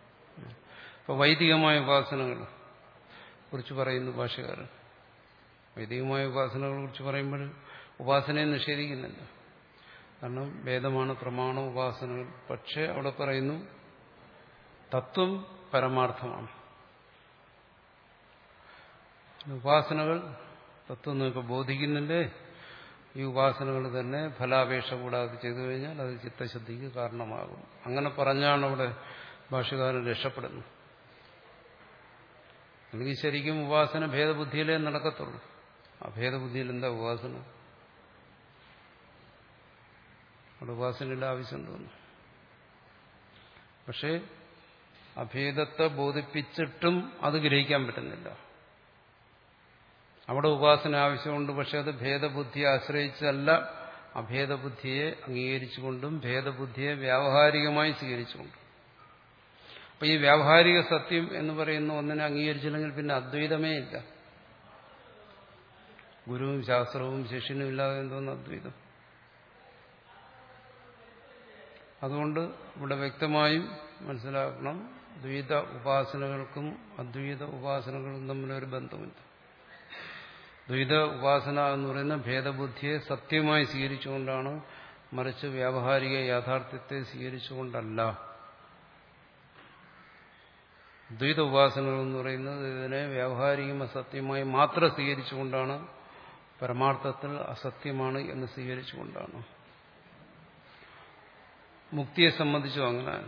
ഇപ്പൊ വൈദികമായ ഉപാസനകളെ കുറിച്ച് പറയുന്നു ഭാഷ്യകാരൻ. വൈദികമായ ഉപാസനകളെ കുറിച്ച് പറയുമ്പോൾ ഉപാസനയെ നിഷേധിക്കുന്നില്ല. കാരണം വേദമാണ് പ്രമാണം, ഉപാസനകൾ. പക്ഷെ അവിടെ പറയുന്നു തത്വം പരമാർത്ഥമാണ്. ഉപാസനകൾ തത്വം നിങ്ങൾക്ക് ബോധിക്കുന്നില്ലേ, ഈ ഉപാസനകൾ തന്നെ ഫലാപേക്ഷ കൂടാതെ ചെയ്തു കഴിഞ്ഞാൽ അത് ചിത്തശുദ്ധിക്ക് കാരണമാകും. അങ്ങനെ പറഞ്ഞാണ് അവിടെ ഭാഷ്യകാരൻ രക്ഷപ്പെടുന്നത്. അല്ലെങ്കിൽ ശരിക്കും ഉപാസന ഭേദബുദ്ധിയിലേ നടക്കത്തുള്ളൂ. ആ ഭേദബുദ്ധിയിൽ എന്താ ഉപാസന? അവിടെ ഉപാസനയുടെ ആവശ്യം തോന്നുന്നു. പക്ഷേ അഭേദത്തെ ബോധിപ്പിച്ചിട്ടും അത് ഗ്രഹിക്കാൻ പറ്റുന്നില്ല. അവിടെ ഉപാസന ആവശ്യമുണ്ട്. പക്ഷെ അത് ഭേദബുദ്ധിയെ ആശ്രയിച്ചല്ല, അഭേദബുദ്ധിയെ അംഗീകരിച്ചുകൊണ്ടും ഭേദബുദ്ധിയെ വ്യാവഹാരികമായി സ്വീകരിച്ചുകൊണ്ടും. അപ്പൊ ഈ വ്യാവഹാരിക സത്യം എന്ന് പറയുന്ന ഒന്നിനെ അംഗീകരിച്ചില്ലെങ്കിൽ പിന്നെ അദ്വൈതമേ ഇല്ല. ഗുരുവും ശാസ്ത്രവും ശിഷ്യനും ഇല്ലാതെ എന്തോന്ന് അദ്വൈതം? അതുകൊണ്ട് ഇവിടെ വ്യക്തമായും മനസ്സിലാക്കണം, ദ്വൈത ഉപാസനകൾക്കും അദ്വൈത ഉപാസനകൾക്കും തമ്മിലൊരു ബന്ധമില്ല. ദ്വൈത ഉപാസന എന്ന് പറയുന്ന ഭേദബുദ്ധിയെ സത്യമായി സ്വീകരിച്ചുകൊണ്ടാണ്, മറിച്ച് വ്യാവഹാരിക യാഥാർത്ഥ്യത്തെ സ്വീകരിച്ചുകൊണ്ടല്ല. ദ്വൈത ഉപാസനകൾ എന്ന് പറയുന്നത് ഇതിനെ വ്യാവഹാരികം അസത്യമായി മാത്രം സ്വീകരിച്ചുകൊണ്ടാണ്, പരമാർത്ഥത്തിൽ അസത്യമാണ് എന്ന് സ്വീകരിച്ചുകൊണ്ടാണ്. മുക്തിയെ സംബന്ധിച്ചും അങ്ങനെയാണ്.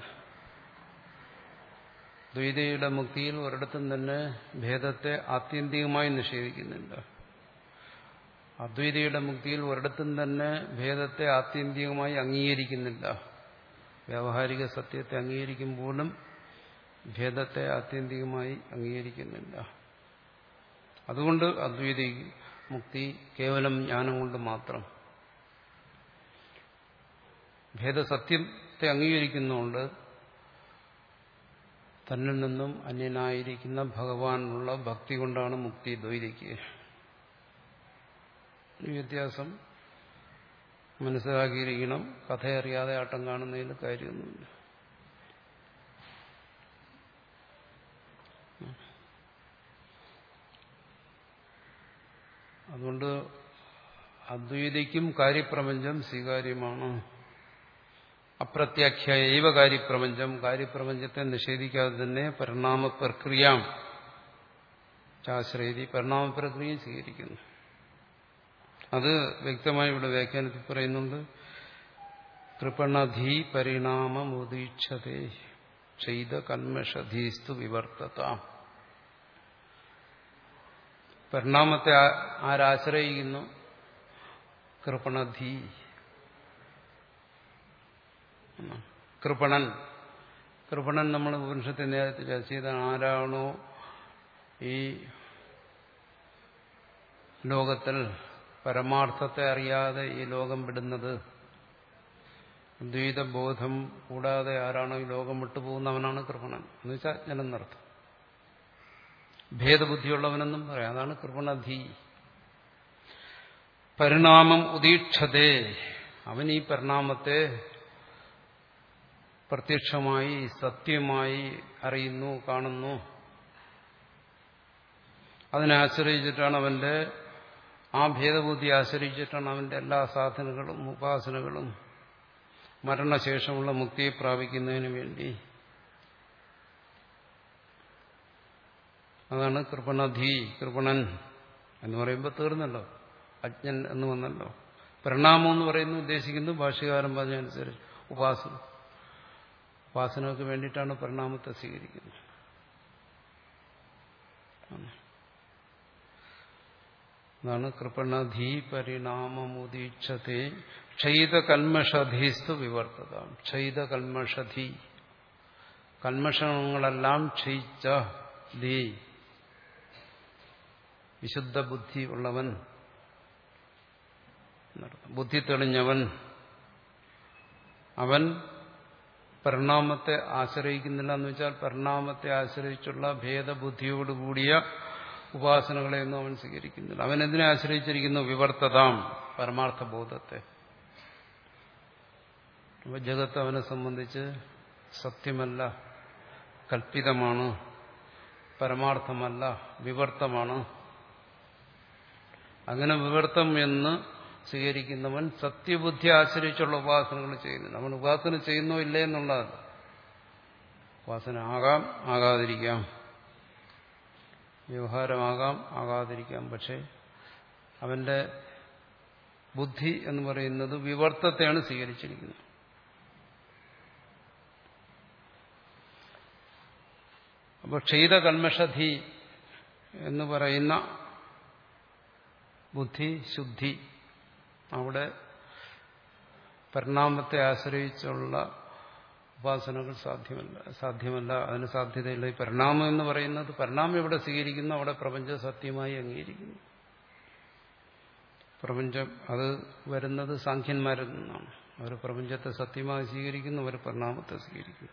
ദ്വൈതയുടെ മുക്തിയിൽ ഒരിടത്തും തന്നെ ഭേദത്തെ ആത്യന്തികമായി നിഷേധിക്കുന്നില്ല. അദ്വൈതയുടെ മുക്തിയിൽ ഒരിടത്തും തന്നെ ഭേദത്തെ ആത്യന്തികമായി അംഗീകരിക്കുന്നില്ല. വ്യാവഹാരിക സത്യത്തെ അംഗീകരിക്കുമ്പോഴും ഭേദത്തെ ആത്യന്തികമായി അംഗീകരിക്കുന്നില്ല. അതുകൊണ്ട് അദ്വൈത മുക്തി കേവലം ജ്ഞാനം കൊണ്ട് മാത്രം. ഭേദസത്യത്തെ അംഗീകരിക്കുന്നതുകൊണ്ട് തന്നിൽ നിന്നും അന്യനായിരിക്കുന്ന ഭഗവാനുള്ള ഭക്തി കൊണ്ടാണ് മുക്തി ദ്വൈതിക്ക്. ഈ വ്യത്യാസം മനസ്സിലാക്കിയിരിക്കണം. കഥയറിയാതെ ആട്ടം കാണുന്നതിൽ കാര്യമൊന്നുമില്ല. അതുകൊണ്ട് അദ്വൈതിക്കും കാര്യപ്രപഞ്ചം സ്വീകാര്യമാണ്. അപ്രത്യാഖ്യൈവ കാര്യപ്രപഞ്ചം, കാര്യപ്രപഞ്ചത്തെ നിഷേധിക്കാതെ തന്നെ പരിണാമ പ്രക്രിയ ആശ്രയിതി, പരിണാമ പ്രക്രിയയും സ്വീകരിക്കുന്നു. അത് വ്യക്തമായി ഇവിടെ വ്യാഖ്യാനത്തിൽ പറയുന്നുണ്ട്. കൃപണധീ പരിണാമമുദീക്ഷതേ ചെയ്ത കന്മഷധീസ്തു വിവർത്തത. പരിണാമത്തെ ആരാശ്രയിക്കുന്നു? കൃപണധീ, കൃപണൻ. കൃപണൻ നമ്മൾ ഉപനിഷത്തെ നേരത്തെ ചർച്ച ചെയ്ത ആരാണോ ഈ ലോകത്തിൽ പരമാർത്ഥത്തെ അറിയാതെ ഈ ലോകം വിടുന്നത്, ദ്വൈതബോധം കൂടാതെ ആരാണോ ഈ ലോകം വിട്ടുപോകുന്നവനാണ് കൃപണൻ. എന്ന് വെച്ചാൽ അജ്ഞനെന്നർത്ഥം. ഭേദബുദ്ധിയുള്ളവനെന്നും പറയാം. അതാണ് കൃപണധീ. പരിണാമം ഉദീക്ഷതേ, അവൻ ഈ പരിണാമത്തെ പ്രത്യക്ഷമായി സത്യമായി അറിയുന്നു, കാണുന്നു. അതിനെ ആശ്രയിച്ചിട്ടാണ് അവന്റെ, ആ ഭേദബുദ്ധി ആശ്രയിച്ചിട്ടാണ് അവന്റെ എല്ലാ സാധനങ്ങളും ഉപാസനകളും മരണശേഷമുള്ള മുക്തിയെ പ്രാപിക്കുന്നതിന് വേണ്ടി. അതാണ് കൃപണധീ. കൃപണൻ എന്ന് പറയുമ്പോൾ തീർന്നല്ലോ, അജ്ഞൻ എന്ന് വന്നല്ലോ. പരിണാമം എന്ന് പറയുന്നത് ഉദ്ദേശിക്കുന്നത് ഭാഷ്യകാരൻ പറഞ്ഞനുസരിച്ച് ഉപാസന. ഉപാസനയ്ക്ക് വേണ്ടിയിട്ടാണ് പരിണാമത്തെ സ്വീകരിക്കുന്നത്. അതാണ് കൃപണധീ പരിണാമമുദീക്ഷതേ ക്ഷയിതകൽമഷധീസ്തു വിവർത്തത. ക്ഷയിതകൽമഷധീ, കൽമഷങ്ങളെല്ലാം ക്ഷയിച്ച ധീ, വിശുദ്ധ ബുദ്ധി ഉള്ളവൻ, ബുദ്ധി തെളിഞ്ഞവൻ, അവൻ പരിണാമത്തെ ആശ്രയിക്കുന്നില്ല. എന്ന് വെച്ചാൽ പരിണാമത്തെ ആശ്രയിച്ചുള്ള ഭേദബുദ്ധിയോടുകൂടിയ ഉപാസനകളെയൊന്നും അവൻ സ്വീകരിക്കുന്നില്ല. അവൻ എന്തിനെ ആശ്രയിച്ചിരിക്കുന്നു? വിവർത്തതാം, പരമാർത്ഥബോധത്തെ. അപ്പോൾ ജഗത്ത് അവനെ സംബന്ധിച്ച് സത്യമല്ല, കൽപ്പിതമാണ്, പരമാർത്ഥമല്ല, വിവർത്തമാണ്. അങ്ങനെ വിവർത്തം എന്ന് സ്വീകരിക്കുന്നവൻ സത്യബുദ്ധി ആശ്രയിച്ചുള്ള ഉപാസനകൾ ചെയ്യുന്നു. നമ്മൾ ഉപാസന ചെയ്യുന്നോ ഇല്ലേ എന്നുള്ളതല്ല. ഉപാസന ആകാം, ആകാതിരിക്കാം, വ്യവഹാരമാകാം, ആകാതിരിക്കാം. പക്ഷെ അവന്റെ ബുദ്ധി എന്ന് പറയുന്നത് വിവർത്തത്തെയാണ് സ്വീകരിച്ചിരിക്കുന്നത്. അപ്പോൾ ക്ഷീതകൽമഷധി എന്ന് പറയുന്ന ബുദ്ധി ശുദ്ധി, അവിടെ പരിണാമത്തെ ആശ്രയിച്ചുള്ള ഉപാസനകൾ സാധ്യമല്ല സാധ്യമല്ല അതിന് സാധ്യതയില്ല. ഈ പരിണാമം എന്ന് പറയുന്നത്, പരിണാമം എവിടെ സ്വീകരിക്കുന്നു അവിടെ പ്രപഞ്ചം സത്യമായി അംഗീകരിക്കുന്നു. പ്രപഞ്ചം അത് വരുന്നത് സാഖ്യന്മാരിൽ നിന്നാണ്. അവർ പ്രപഞ്ചത്തെ സത്യമായി സ്വീകരിക്കുന്നു, അവർ പരിണാമത്തെ സ്വീകരിക്കുന്നു.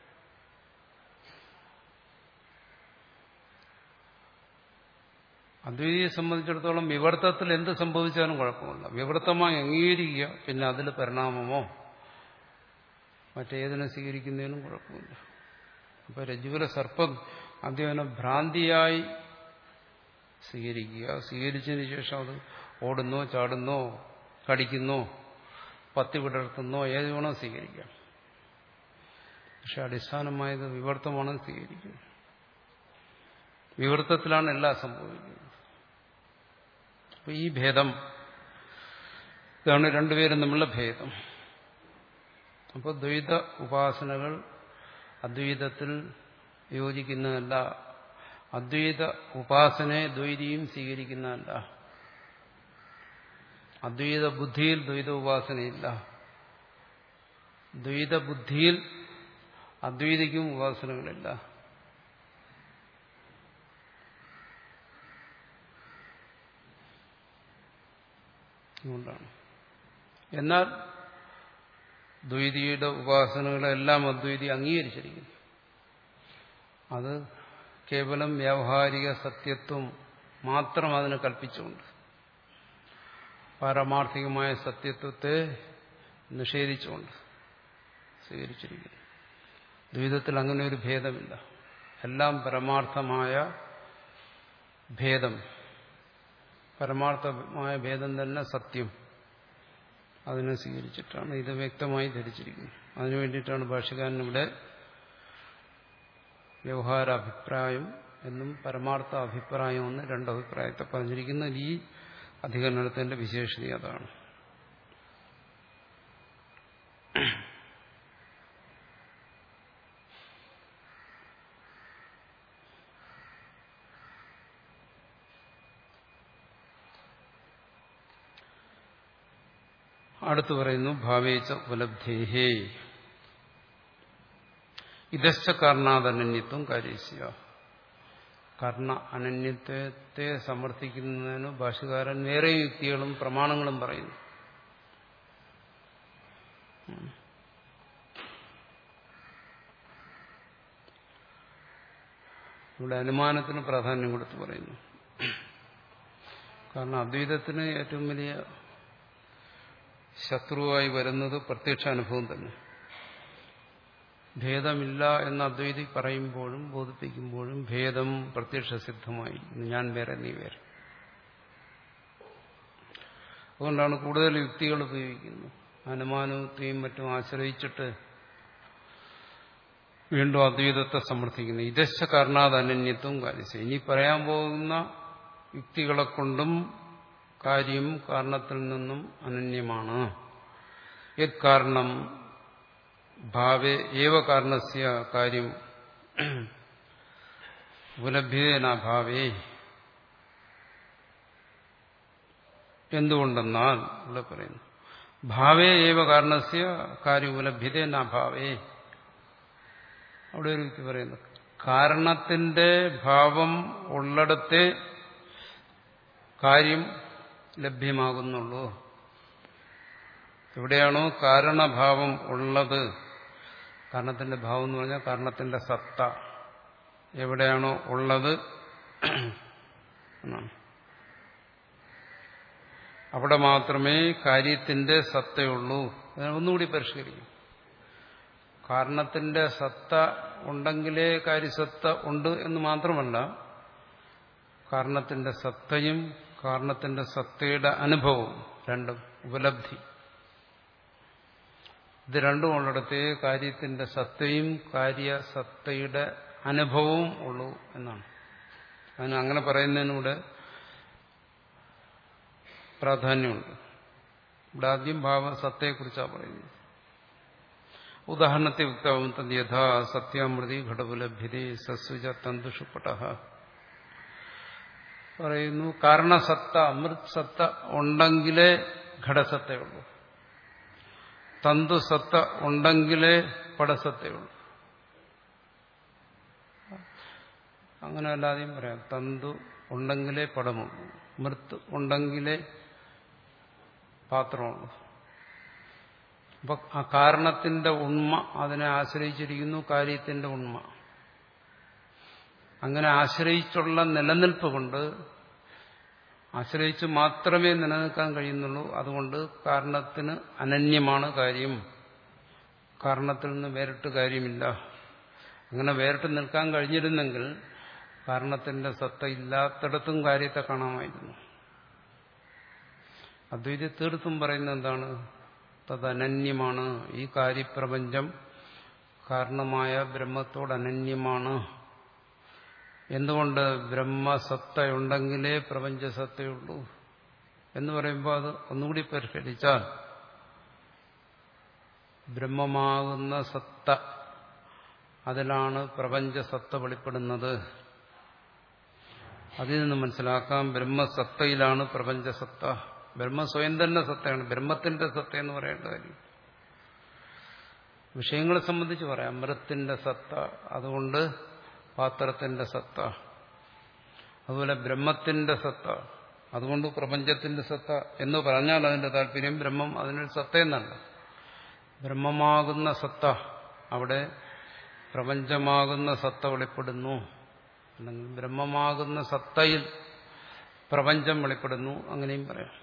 അദ്വൈതിയെ സംബന്ധിച്ചിടത്തോളം വിവർത്തത്തിൽ എന്ത് സംഭവിച്ചാലും കുഴപ്പമില്ല. വിവർത്തമായി അംഗീകരിക്കുക, പിന്നെ അതിൽ പരിണാമമോ മറ്റേതിനെ സ്വീകരിക്കുന്നതിനും കുഴപ്പമില്ല. അപ്പൊ രജ്ജുവിലെ സർപ്പം ആദ്യം ഭ്രാന്തിയായി സ്വീകരിക്കുക, സ്വീകരിച്ചതിന് ശേഷം അത് ഓടുന്നോ ചാടുന്നോ കടിക്കുന്നോ പത്തി വിടർത്തുന്നോ ഏത് വേണോ സ്വീകരിക്കാം. പക്ഷെ അടിസ്ഥാനമായത് വിവർത്തമാണ് സ്വീകരിക്കുന്നത്. വിവർത്തത്തിലാണ് എല്ലാം സംഭവിക്കുന്നത്. അപ്പൊ ഈ ഭേദം, ഇതാണ് രണ്ടുപേരും തമ്മിലുള്ള ഭേദം. അപ്പോൾ ദ്വൈത ഉപാസനകൾ അദ്വൈതത്തിൽ യോജിക്കുന്നതല്ല, അദ്വൈത ഉപാസനയെ ദ്വൈതിയും സ്വീകരിക്കുന്നതല്ല, അദ്വൈത ബുദ്ധിയിൽ ദ്വൈത ഉപാസനയില്ല, ദ്വൈത ബുദ്ധിയിൽ അദ്വൈതിക്കും ഉപാസനകളില്ല. അതുകൊണ്ടാണ്. എന്നാൽ ദ്വൈതിയുടെ ഉപാസനകളെല്ലാം അദ്വൈതി അംഗീകരിച്ചിരിക്കുന്നു. അത് കേവലം വ്യാവഹാരിക സത്യത്വം മാത്രം അതിനെ കൽപ്പിച്ചുകൊണ്ട്, പാരമാർത്ഥികമായ സത്യത്വത്തെ നിഷേധിച്ചുകൊണ്ട് സ്വീകരിച്ചിരിക്കുന്നു. ദ്വൈതത്തിൽ അങ്ങനെ ഒരു ഭേദമില്ല. എല്ലാം പരമാർത്ഥമായ ഭേദം, പരമാർത്ഥമായ ഭേദം തന്നെ സത്യം, അതിനെ സ്വീകരിച്ചിട്ടാണ് ഇത് വ്യക്തമായി ധരിച്ചിരിക്കുന്നത്. അതിനു വേണ്ടിയിട്ടാണ് ഭാഷ്യകാരൻ ഇവിടെ വ്യവഹാര അഭിപ്രായം എന്നും പരമാർത്ഥ അഭിപ്രായം എന്ന് രണ്ടഭിപ്രായത്തെ പറഞ്ഞിരിക്കുന്നത്. ഈ അധികരണത്തിന്റെ വിശേഷത അതാണ്. അടുത്തു പറയുന്നു ഭാവേച്ച ഉപലബ്ധേഹേ ഇതശ്ച കാരണാദനന്യത്വം കാര്യസ്യ. കർണ അനന്യത്വത്തെ സമർത്ഥിക്കുന്നതിന് ഭാഷ്യകാരൻ വേറെ യുക്തികളും പ്രമാണങ്ങളും പറയുന്നു. ഇവിടെ അനുമാനത്തിന് പ്രാധാന്യം കൊടുത്ത് പറയുന്നു. കാരണം അദ്വൈതത്തിന് ഏറ്റവും വലിയ ശത്രുവായി വരുന്നത് പ്രത്യക്ഷ അനുഭവം തന്നെ. ഭേദമില്ല എന്ന് അദ്വൈതി പറയുമ്പോഴും ബോധിപ്പിക്കുമ്പോഴും ഭേദം പ്രത്യക്ഷ സിദ്ധമായി, ഞാൻ വേറെ നീ വേറെ. അതുകൊണ്ടാണ് കൂടുതൽ യുക്തികൾ ഉപയോഗിക്കുന്നത്. അനുമാനത്തെയും മറ്റും ആശ്രയിച്ചിട്ട് വീണ്ടും അദ്വൈതത്തെ സമർത്ഥിക്കുന്നു. ഇതശ്ച കാരണാത് അനന്യത്വം കാര്യസ്യ. ഇനി പറയാൻ പോകുന്ന യുക്തികളെ കൊണ്ടും കാര്യം കാരണത്തിൽ നിന്നും അനന്യമാണ്. യത് കാരണം ഭാവേ ഏവ കാരണസ്യ കാര്യം ഉപലഭ്യേന ഭാവേ. എന്തുകൊണ്ടെന്നാൽ ഇവിടെ പറയുന്നു ഭാവേ ഏവ കാരണസ്യ കാര്യം ഉപലഭ്യതേന ഭാവേ. അവിടെ ഒരു യുക്തി പറയുന്നു, കാരണത്തിന്റെ ഭാവം ഉള്ളിടത്തെ കാര്യം ലഭ്യമാകുന്നുള്ളൂ. എവിടെയാണോ കാരണഭാവം ഉള്ളത്, കാരണത്തിന്റെ ഭാവം എന്ന് പറഞ്ഞാൽ കാരണത്തിന്റെ സത്ത എവിടെയാണോ ഉള്ളത് എന്നാണ്, അവിടെ മാത്രമേ കാര്യത്തിന്റെ സത്തയുള്ളൂ. ഒന്നുകൂടി പരിഷ്കരിക്കും. കാരണത്തിന്റെ സത്ത ഉണ്ടെങ്കിലേ കാര്യസത്ത ഉണ്ട് എന്ന് മാത്രമല്ല, കാരണത്തിന്റെ സത്തയും കാരണത്തിന്റെ സത്തയുടെ അനുഭവം, രണ്ടും ഉപലബ്ധി, ഇത് രണ്ടും ഉള്ളിടത്തേ കാര്യത്തിന്റെ സത്തയും കാര്യസത്തയുടെ അനുഭവവും ഉള്ളൂ എന്നാണ്. അതിന് അങ്ങനെ പറയുന്നതിനൂടെ പ്രാധാന്യമുണ്ട്. ഇവിടെ ആദ്യം ഭാവസത്തയെക്കുറിച്ചാണ് പറയുന്നത്. ഉദാഹരണത്തെ ഉക്തവും തദ് യഥാ സത്യാമൃതി ഘടോപലഭ്യതേ സസ്സുജ തന്തുഷുപട പറയുന്നു. കാരണസത്ത അമൃത് സത്ത ഉണ്ടെങ്കിലേ ഘടസത്തയുള്ളൂ, തന്തുസത്ത ഉണ്ടെങ്കിലേ പടസത്തയുള്ളൂ. അങ്ങനെ അല്ലാതെയും പറയാം. തന്തു ഉണ്ടെങ്കിലേ പടമുള്ളൂ, മൃത്ത് ഉണ്ടെങ്കിലേ പാത്രമുള്ളൂ. അപ്പൊ ആ കാരണത്തിന്റെ ഉണ്മ അതിനെ ആശ്രയിച്ചിരിക്കുന്നു, കാര്യത്തിന്റെ ഉണ്മ. അങ്ങനെ ആശ്രയിച്ചുള്ള നിലനിൽപ്പ് കൊണ്ട്, ആശ്രയിച്ച് മാത്രമേ നിലനിൽക്കാൻ കഴിയുന്നുള്ളൂ. അതുകൊണ്ട് കാരണത്തിന് അനന്യമാണ് കാര്യം, കാരണത്തിൽ നിന്ന് വേറിട്ട് കാര്യമില്ല. അങ്ങനെ വേറിട്ട് നിൽക്കാൻ കഴിഞ്ഞിരുന്നെങ്കിൽ കാരണത്തിന്റെ സത്ത ഇല്ലാത്തിടത്തും കാര്യത്തെ കാണാമായിരുന്നു. അദ്വൈതി തീർത്തും പറയുന്നത് എന്താണ്? തദനന്യമാണ്. ഈ കാര്യപ്രപഞ്ചം കാരണമായ ബ്രഹ്മത്തോട് അനന്യമാണ്. എന്തുകൊണ്ട്? ബ്രഹ്മസത്തയുണ്ടെങ്കിലേ പ്രപഞ്ചസത്തയുള്ളൂ എന്ന് പറയുമ്പോൾ അത് ഒന്നുകൂടി പരിഷ്കരിച്ചാൽ, ബ്രഹ്മമാകുന്ന സത്ത, അതിലാണ് പ്രപഞ്ചസത്ത വെളിപ്പെടുന്നത്. അതിൽ നിന്ന് മനസ്സിലാക്കാം ബ്രഹ്മസത്തയിലാണ് പ്രപഞ്ചസത്ത. ബ്രഹ്മ സ്വയം തന്നെ സത്തയാണ്, ബ്രഹ്മത്തിന്റെ സത്ത എന്ന് പറയേണ്ട കാര്യം. വിഷയങ്ങളെ സംബന്ധിച്ച് പറയാം. മൃത്തിന്റെ സത്ത, അതുകൊണ്ട് പാത്രത്തിന്റെ സത്ത. അതുപോലെ ബ്രഹ്മത്തിന്റെ സത്ത, അതുകൊണ്ട് പ്രപഞ്ചത്തിന്റെ സത്ത എന്ന് പറഞ്ഞാൽ അതിന്റെ താല്പര്യം ബ്രഹ്മം അതിനൊരു സത്തയെന്നല്ല. ബ്രഹ്മമാകുന്ന സത്ത, അവിടെ പ്രപഞ്ചമാകുന്ന സത്ത വെളിപ്പെടുന്നു. അല്ലെങ്കിൽ ബ്രഹ്മമാകുന്ന സത്തയിൽ പ്രപഞ്ചം വെളിപ്പെടുന്നു, അങ്ങനെയും പറയാം.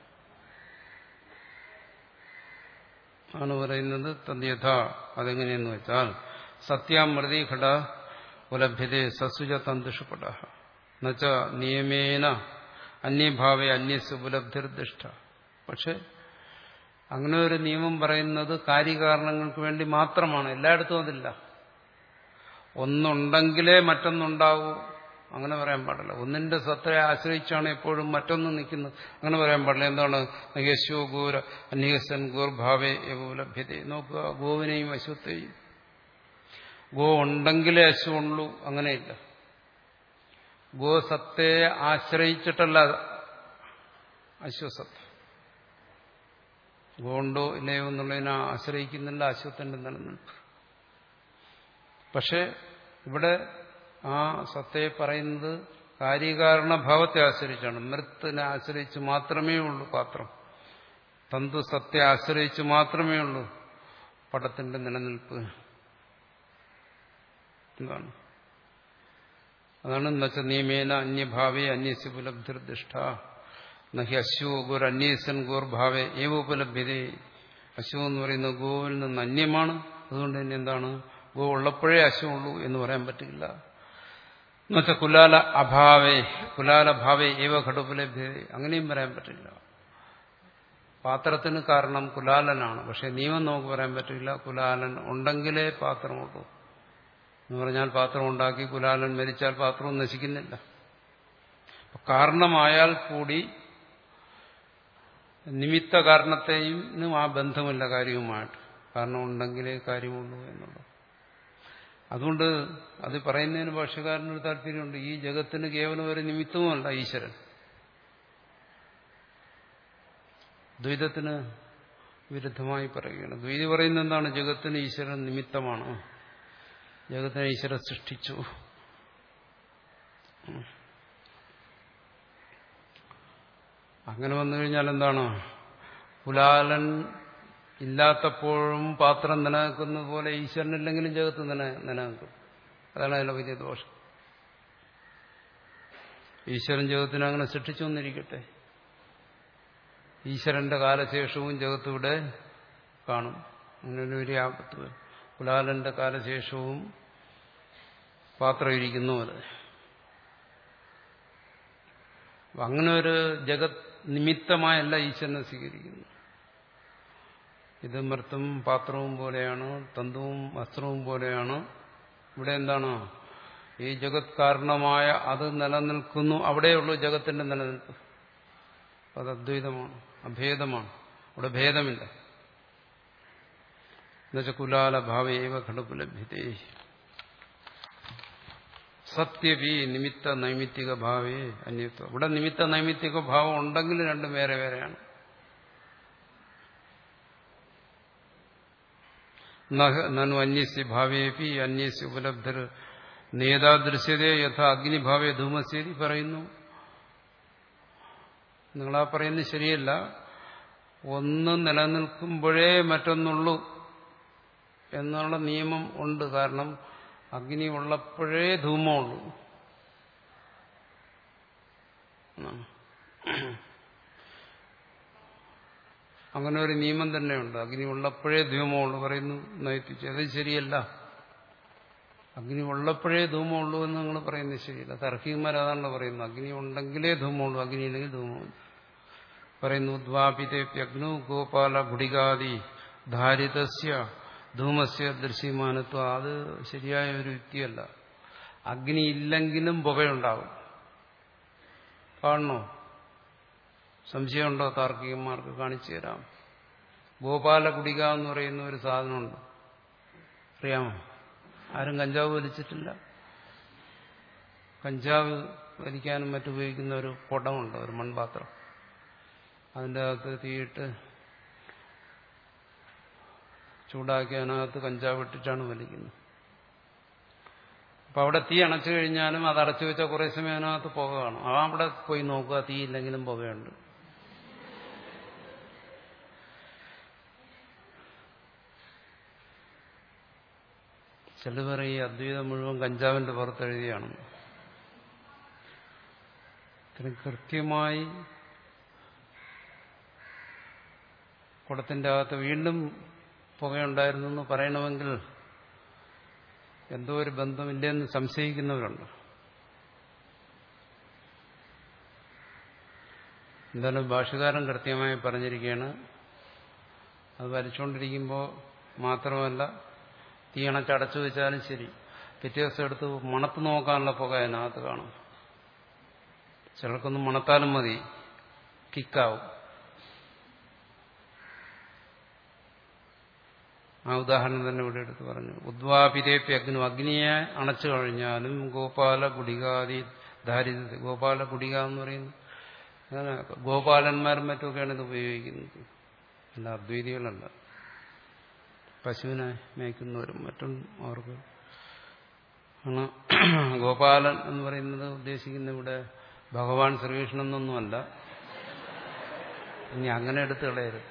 ആണ് പറയുന്നത് തദ്യഥ. അതെങ്ങനെയെന്ന് വെച്ചാൽ സത്യാമൃതി ഘട ഉപലഭ്യതേ സസുജ തന്തുഷുപട എന്നുവെച്ച നിയമേന അന്യഭാവേ അന്യസ് ഉപലബ്ധിർദിഷ്ട. പക്ഷെ അങ്ങനെ ഒരു നിയമം പറയുന്നത് കാര്യകാരണങ്ങൾക്ക് വേണ്ടി മാത്രമാണ്. എല്ലായിടത്തും അതില്ല. ഒന്നുണ്ടെങ്കിലേ മറ്റൊന്നുണ്ടാവൂ, അങ്ങനെ പറയാൻ പാടില്ല. ഒന്നിന്റെ സത്തയെ ആശ്രയിച്ചാണ് എപ്പോഴും മറ്റൊന്ന് നിൽക്കുന്നത്, അങ്ങനെ പറയാൻ പാടില്ല. എന്താണ്? നഹ്യശ്വോ ഗോര അന്യസൻ ഗോർഭാവേ ലഭ്യത. നോക്കുക, ഗോവിനെയും അശ്വത്തെയും. ഗോ ഉണ്ടെങ്കിലേ അശ്വമുള്ളൂ, അങ്ങനെയില്ല. ഗോസത്തയെ ആശ്രയിച്ചിട്ടല്ല അശ്വസത്ത. ഗോ ഉണ്ടോ ഇല്ലയോ എന്നുള്ളതിനെ ആശ്രയിക്കുന്നില്ല അശ്വത്തിന്റെ നിലനിൽപ്പ്. പക്ഷെ ഇവിടെ ആ സത്തയെ പറയുന്നത് കാര്യകാരണഭാവത്തെ ആശ്രയിച്ചാണ്. മൃത്തിനെ ആശ്രയിച്ച് മാത്രമേ ഉള്ളൂ പാത്രം. തന്തു സത്തയെ ആശ്രയിച്ച് മാത്രമേ ഉള്ളൂ പടത്തിന്റെ നിലനിൽപ്പ്. എന്താണ്? അതാണ് എന്നുവെച്ചാൽ നിയമേന അന്യഭാവേ അന്യസ്യ ഉപലബ്ധിർദിഷ്ട നഹി അശ്വോ ഗോർ അന്യസൻ ഗോർഭാവേ ഏവ ഉപലഭ്യതേ. അശ്വം എന്ന് പറയുന്ന ഗോവിൽ നിന്ന് അന്യമാണ്. അതുകൊണ്ട് തന്നെ എന്താണ്? ഗോ ഉള്ളപ്പോഴേ അശ്വമുള്ളൂ എന്ന് പറയാൻ പറ്റില്ല. എന്നുവെച്ചാൽ കുലാല അഭാവേ കുലാലഭാവേ ഏവ ഘടോപലഭ്യത, അങ്ങനെയും പറയാൻ പറ്റില്ല. പാത്രത്തിന് കാരണം കുലാലനാണ്, പക്ഷെ നിയമം നമുക്ക് പറയാൻ പറ്റില്ല. കുലാലൻ ഉണ്ടെങ്കിലേ പാത്രമുള്ളൂ എന്ന് പറഞ്ഞാൽ പാത്രം ഉണ്ടാക്കി കുലാലൻ മരിച്ചാൽ പാത്രവും നശിക്കുന്നില്ല. കാരണമായാൽ കൂടി നിമിത്ത കാരണത്തെയും ആ ബന്ധമില്ല കാര്യവുമായിട്ട്. കാരണം ഉണ്ടെങ്കിലേ കാര്യമുള്ളൂ എന്നുള്ളത്. അതുകൊണ്ട് അത് പറയുന്നതിന് ഭാഷ്യക്കാരനൊരു താല്പര്യമുണ്ട്. ഈ ജഗത്തിന് കേവലം ഒരു നിമിത്തവുമല്ല ഈശ്വരൻ. ദ്വൈതത്തിന് വിരുദ്ധമായി പറയുകയാണ്. ദ്വൈതി പറയുന്നത് എന്താണ്? ജഗത്തിന് ഈശ്വരൻ നിമിത്തമാണ്, ജഗത്തിനെ ഈശ്വരൻ സൃഷ്ടിച്ചു. അങ്ങനെ വന്നു കഴിഞ്ഞാൽ എന്താണ്? കുലാലൻ ഇല്ലാത്തപ്പോഴും പാത്രം നിലനിൽക്കുന്നത് പോലെ ഈശ്വരനില്ലെങ്കിലും ജഗത്ത് നില നിലനിൽക്കും. അതാണ് അതിലെ വലിയ ദോഷം. ഈശ്വരൻ ജഗത്തിനെ അങ്ങനെ സൃഷ്ടിച്ചു വന്നിരിക്കട്ടെ, ഈശ്വരന്റെ കാലശേഷവും ജഗത്ത് ഇവിടെ കാണും. അങ്ങനെ ഒരു ആപത്ത് വരും. കുലാലന്റെ കാലശേഷവും പാത്രം ഇരിക്കുന്ന പോലെ. അങ്ങനെ ഒരു ജഗത് നിമിത്തമായല്ല ഈശ്വരനെ സ്വീകരിക്കുന്നു. ഇത് മൃത്തും പാത്രവും പോലെയാണ്, തന്തുവും വസ്ത്രവും പോലെയാണ്. ഇവിടെ എന്താണ്? ഈ ജഗത് കാരണമായ അത് നിലനിൽക്കുന്നു. അവിടെയുള്ളൂ ജഗത്തിന്റെ നിലനിൽപ്പ്. അത് അദ്വൈതമാണ്, അഭേദമാണ്. അവിടെ ഭേദമില്ല. എന്നുവെച്ചാൽ കുലാല ഭാവേവ ഘടുപുലഭ്യതേ സത്യവി നിമിത്ത നൈമിത്തിക ഭാവേ അന്യത്വം. ഇവിടെ നിമിത്ത നൈമിത്തിക ഭാവം ഉണ്ടെങ്കിൽ രണ്ടും വേറെ വേറെയാണ്. നനു അന്യസ്യ ഭാവേപി അന്യസ്യ ഉപലബ്ധർ നേതാദൃശ്യതേ യഥാ അഗ്നിഭാവേ ധൂമസ്യേതി പറയുന്നു. നിങ്ങളാ പറയുന്നത് ശരിയല്ല. ഒന്ന് നിലനിൽക്കുമ്പോഴേ മറ്റൊന്നുള്ളൂ എന്നുള്ള നിയമം ഉണ്ട്. കാരണം അഗ്നി ഉള്ളപ്പോഴേ ധൂമമുള്ളൂ. അങ്ങനെ ഒരു നിയമം തന്നെയുണ്ട്. അഗ്നി ഉള്ളപ്പോഴേ ധൂമമുള്ളൂ പറയുന്നു നയിപ്പിച്ചു. അത് ശരിയല്ല. അഗ്നി ഉള്ളപ്പോഴേ ധൂമമുള്ളൂ എന്ന് നിങ്ങൾ പറയുന്നത് ശരിയല്ല. തർക്കികന്മാർ അതാണല്ലോ പറയുന്നത്. അഗ്നി ഉണ്ടെങ്കിലേ ധൂമമുള്ളൂ, അഗ്നി ഇല്ലെങ്കിൽ ധൂമമുള്ളൂ പറയുന്നു. ദ്വാപിതേപ്യഗ്നു ഗോപാല ഗുഡികാദി ധാരിതസ്യ ധൂമസ്യ ദൃശ്യമാനത്വം. അത് ശരിയായ ഒരു യുക്തിയല്ല. അഗ്നി ഇല്ലെങ്കിലും പുകയുണ്ടാവും. കാണണോ? സംശയമുണ്ടോ? താർക്കികന്മാർക്ക് കാണിച്ചു തരാം. ഗോപാല ഗുഡിക എന്ന് പറയുന്ന ഒരു സാധനമുണ്ട്, അറിയാമോ? ആരും കഞ്ചാവ് വലിച്ചിട്ടില്ല. കഞ്ചാവ് വലിക്കാനും മറ്റുപയോഗിക്കുന്ന ഒരു കുടമുണ്ട്, ഒരു മൺപാത്രം. അതിൻ്റെ അകത്ത് തീയിട്ട് ചൂടാക്കി അതിനകത്ത് കഞ്ചാവ് ഇട്ടിട്ടാണ് വലിക്കുന്നത്. അപ്പം അവിടെ തീ അണച്ചു കഴിഞ്ഞാലും അത് അടച്ചു വെച്ചാൽ കുറേ സമയം അതിനകത്ത് പുക കാണും. ആ അവിടെ പോയി നോക്കുക, തീ ഇല്ലെങ്കിലും പുകയുണ്ട്. ചില പറയും ഈ അദ്വൈതം മുഴുവൻ കഞ്ചാവിന്റെ പുറത്തെഴുതിയാണ്. ഇത്രയും കൃത്യമായി കുടത്തിന്റെ അകത്ത് വീണ്ടും പുകയുണ്ടായിരുന്നു എന്ന് പറയണമെങ്കിൽ എന്തോ ഒരു ബന്ധമില്ലെന്ന് സംശയിക്കുന്നവരുണ്ട്. എന്തായാലും ഭാഷ്യകാരൻ കൃത്യമായി പറഞ്ഞിരിക്കുകയാണ്. അത് വലിച്ചുകൊണ്ടിരിക്കുമ്പോൾ മാത്രമല്ല, തീ അണച്ചടച്ചു വെച്ചാലും ശരി, പിറ്റേ ദിവസം എടുത്ത് മണത്ത് നോക്കാനുള്ള പുക അതിനകത്ത് കാണും. ചിലർക്കൊന്നും മണത്താലും മതി, കിക്കാവും. ആ ഉദാഹരണം തന്നെ ഇവിടെ എടുത്ത് പറഞ്ഞു. ഉദ്വാപിതേപ്പി അഗ്നു, അഗ്നിയെ അണച്ചു കഴിഞ്ഞാലും ഗോപാല ഗുഡികാദി ധാരിത. ഗോപാല ഗുഡിക എന്ന് പറയുന്നത് അങ്ങനെ ഗോപാലന്മാരും മറ്റുമൊക്കെയാണ് ഇത് ഉപയോഗിക്കുന്നത്. അല്ല അദ്വൈതികളല്ല. പശുവിനെ മേയ്ക്കുന്നവരും മറ്റും അവർക്ക് ആണ്. ഗോപാലൻ എന്ന് പറയുന്നത് ഉദ്ദേശിക്കുന്ന ഇവിടെ ഭഗവാൻ ശ്രീകൃഷ്ണൻ എന്നൊന്നുമല്ല. ഇനി അങ്ങനെ എടുത്തു കളയരുത്.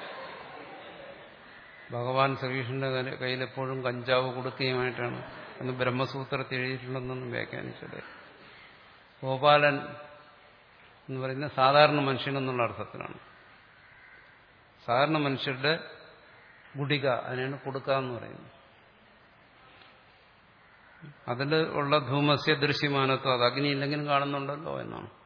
ഭഗവാൻ ശ്രീകൃഷ്ണന്റെ കയ്യിലെപ്പോഴും കഞ്ചാവ് കൊടുക്കുകയുമായിട്ടാണ് എന്ന് ബ്രഹ്മസൂത്രത്തിൽ എഴുതിയിട്ടുണ്ടെന്നൊന്നും വ്യാഖ്യാനിച്ചത്. ഗോപാലൻ എന്ന് പറയുന്നത് സാധാരണ മനുഷ്യനെന്നുള്ള അർത്ഥത്തിലാണ്. സാധാരണ മനുഷ്യരുടെ ഗുഡിക, അതിനാണ് കൊടുക്കുക എന്ന് പറയുന്നത്. അതിൽ ഉള്ള ധൂമസ്യ ദൃശ്യമാനത്വം, അത് അഗ്നി ഇല്ലെങ്കിലും കാണുന്നുണ്ടല്ലോ എന്നാണ്.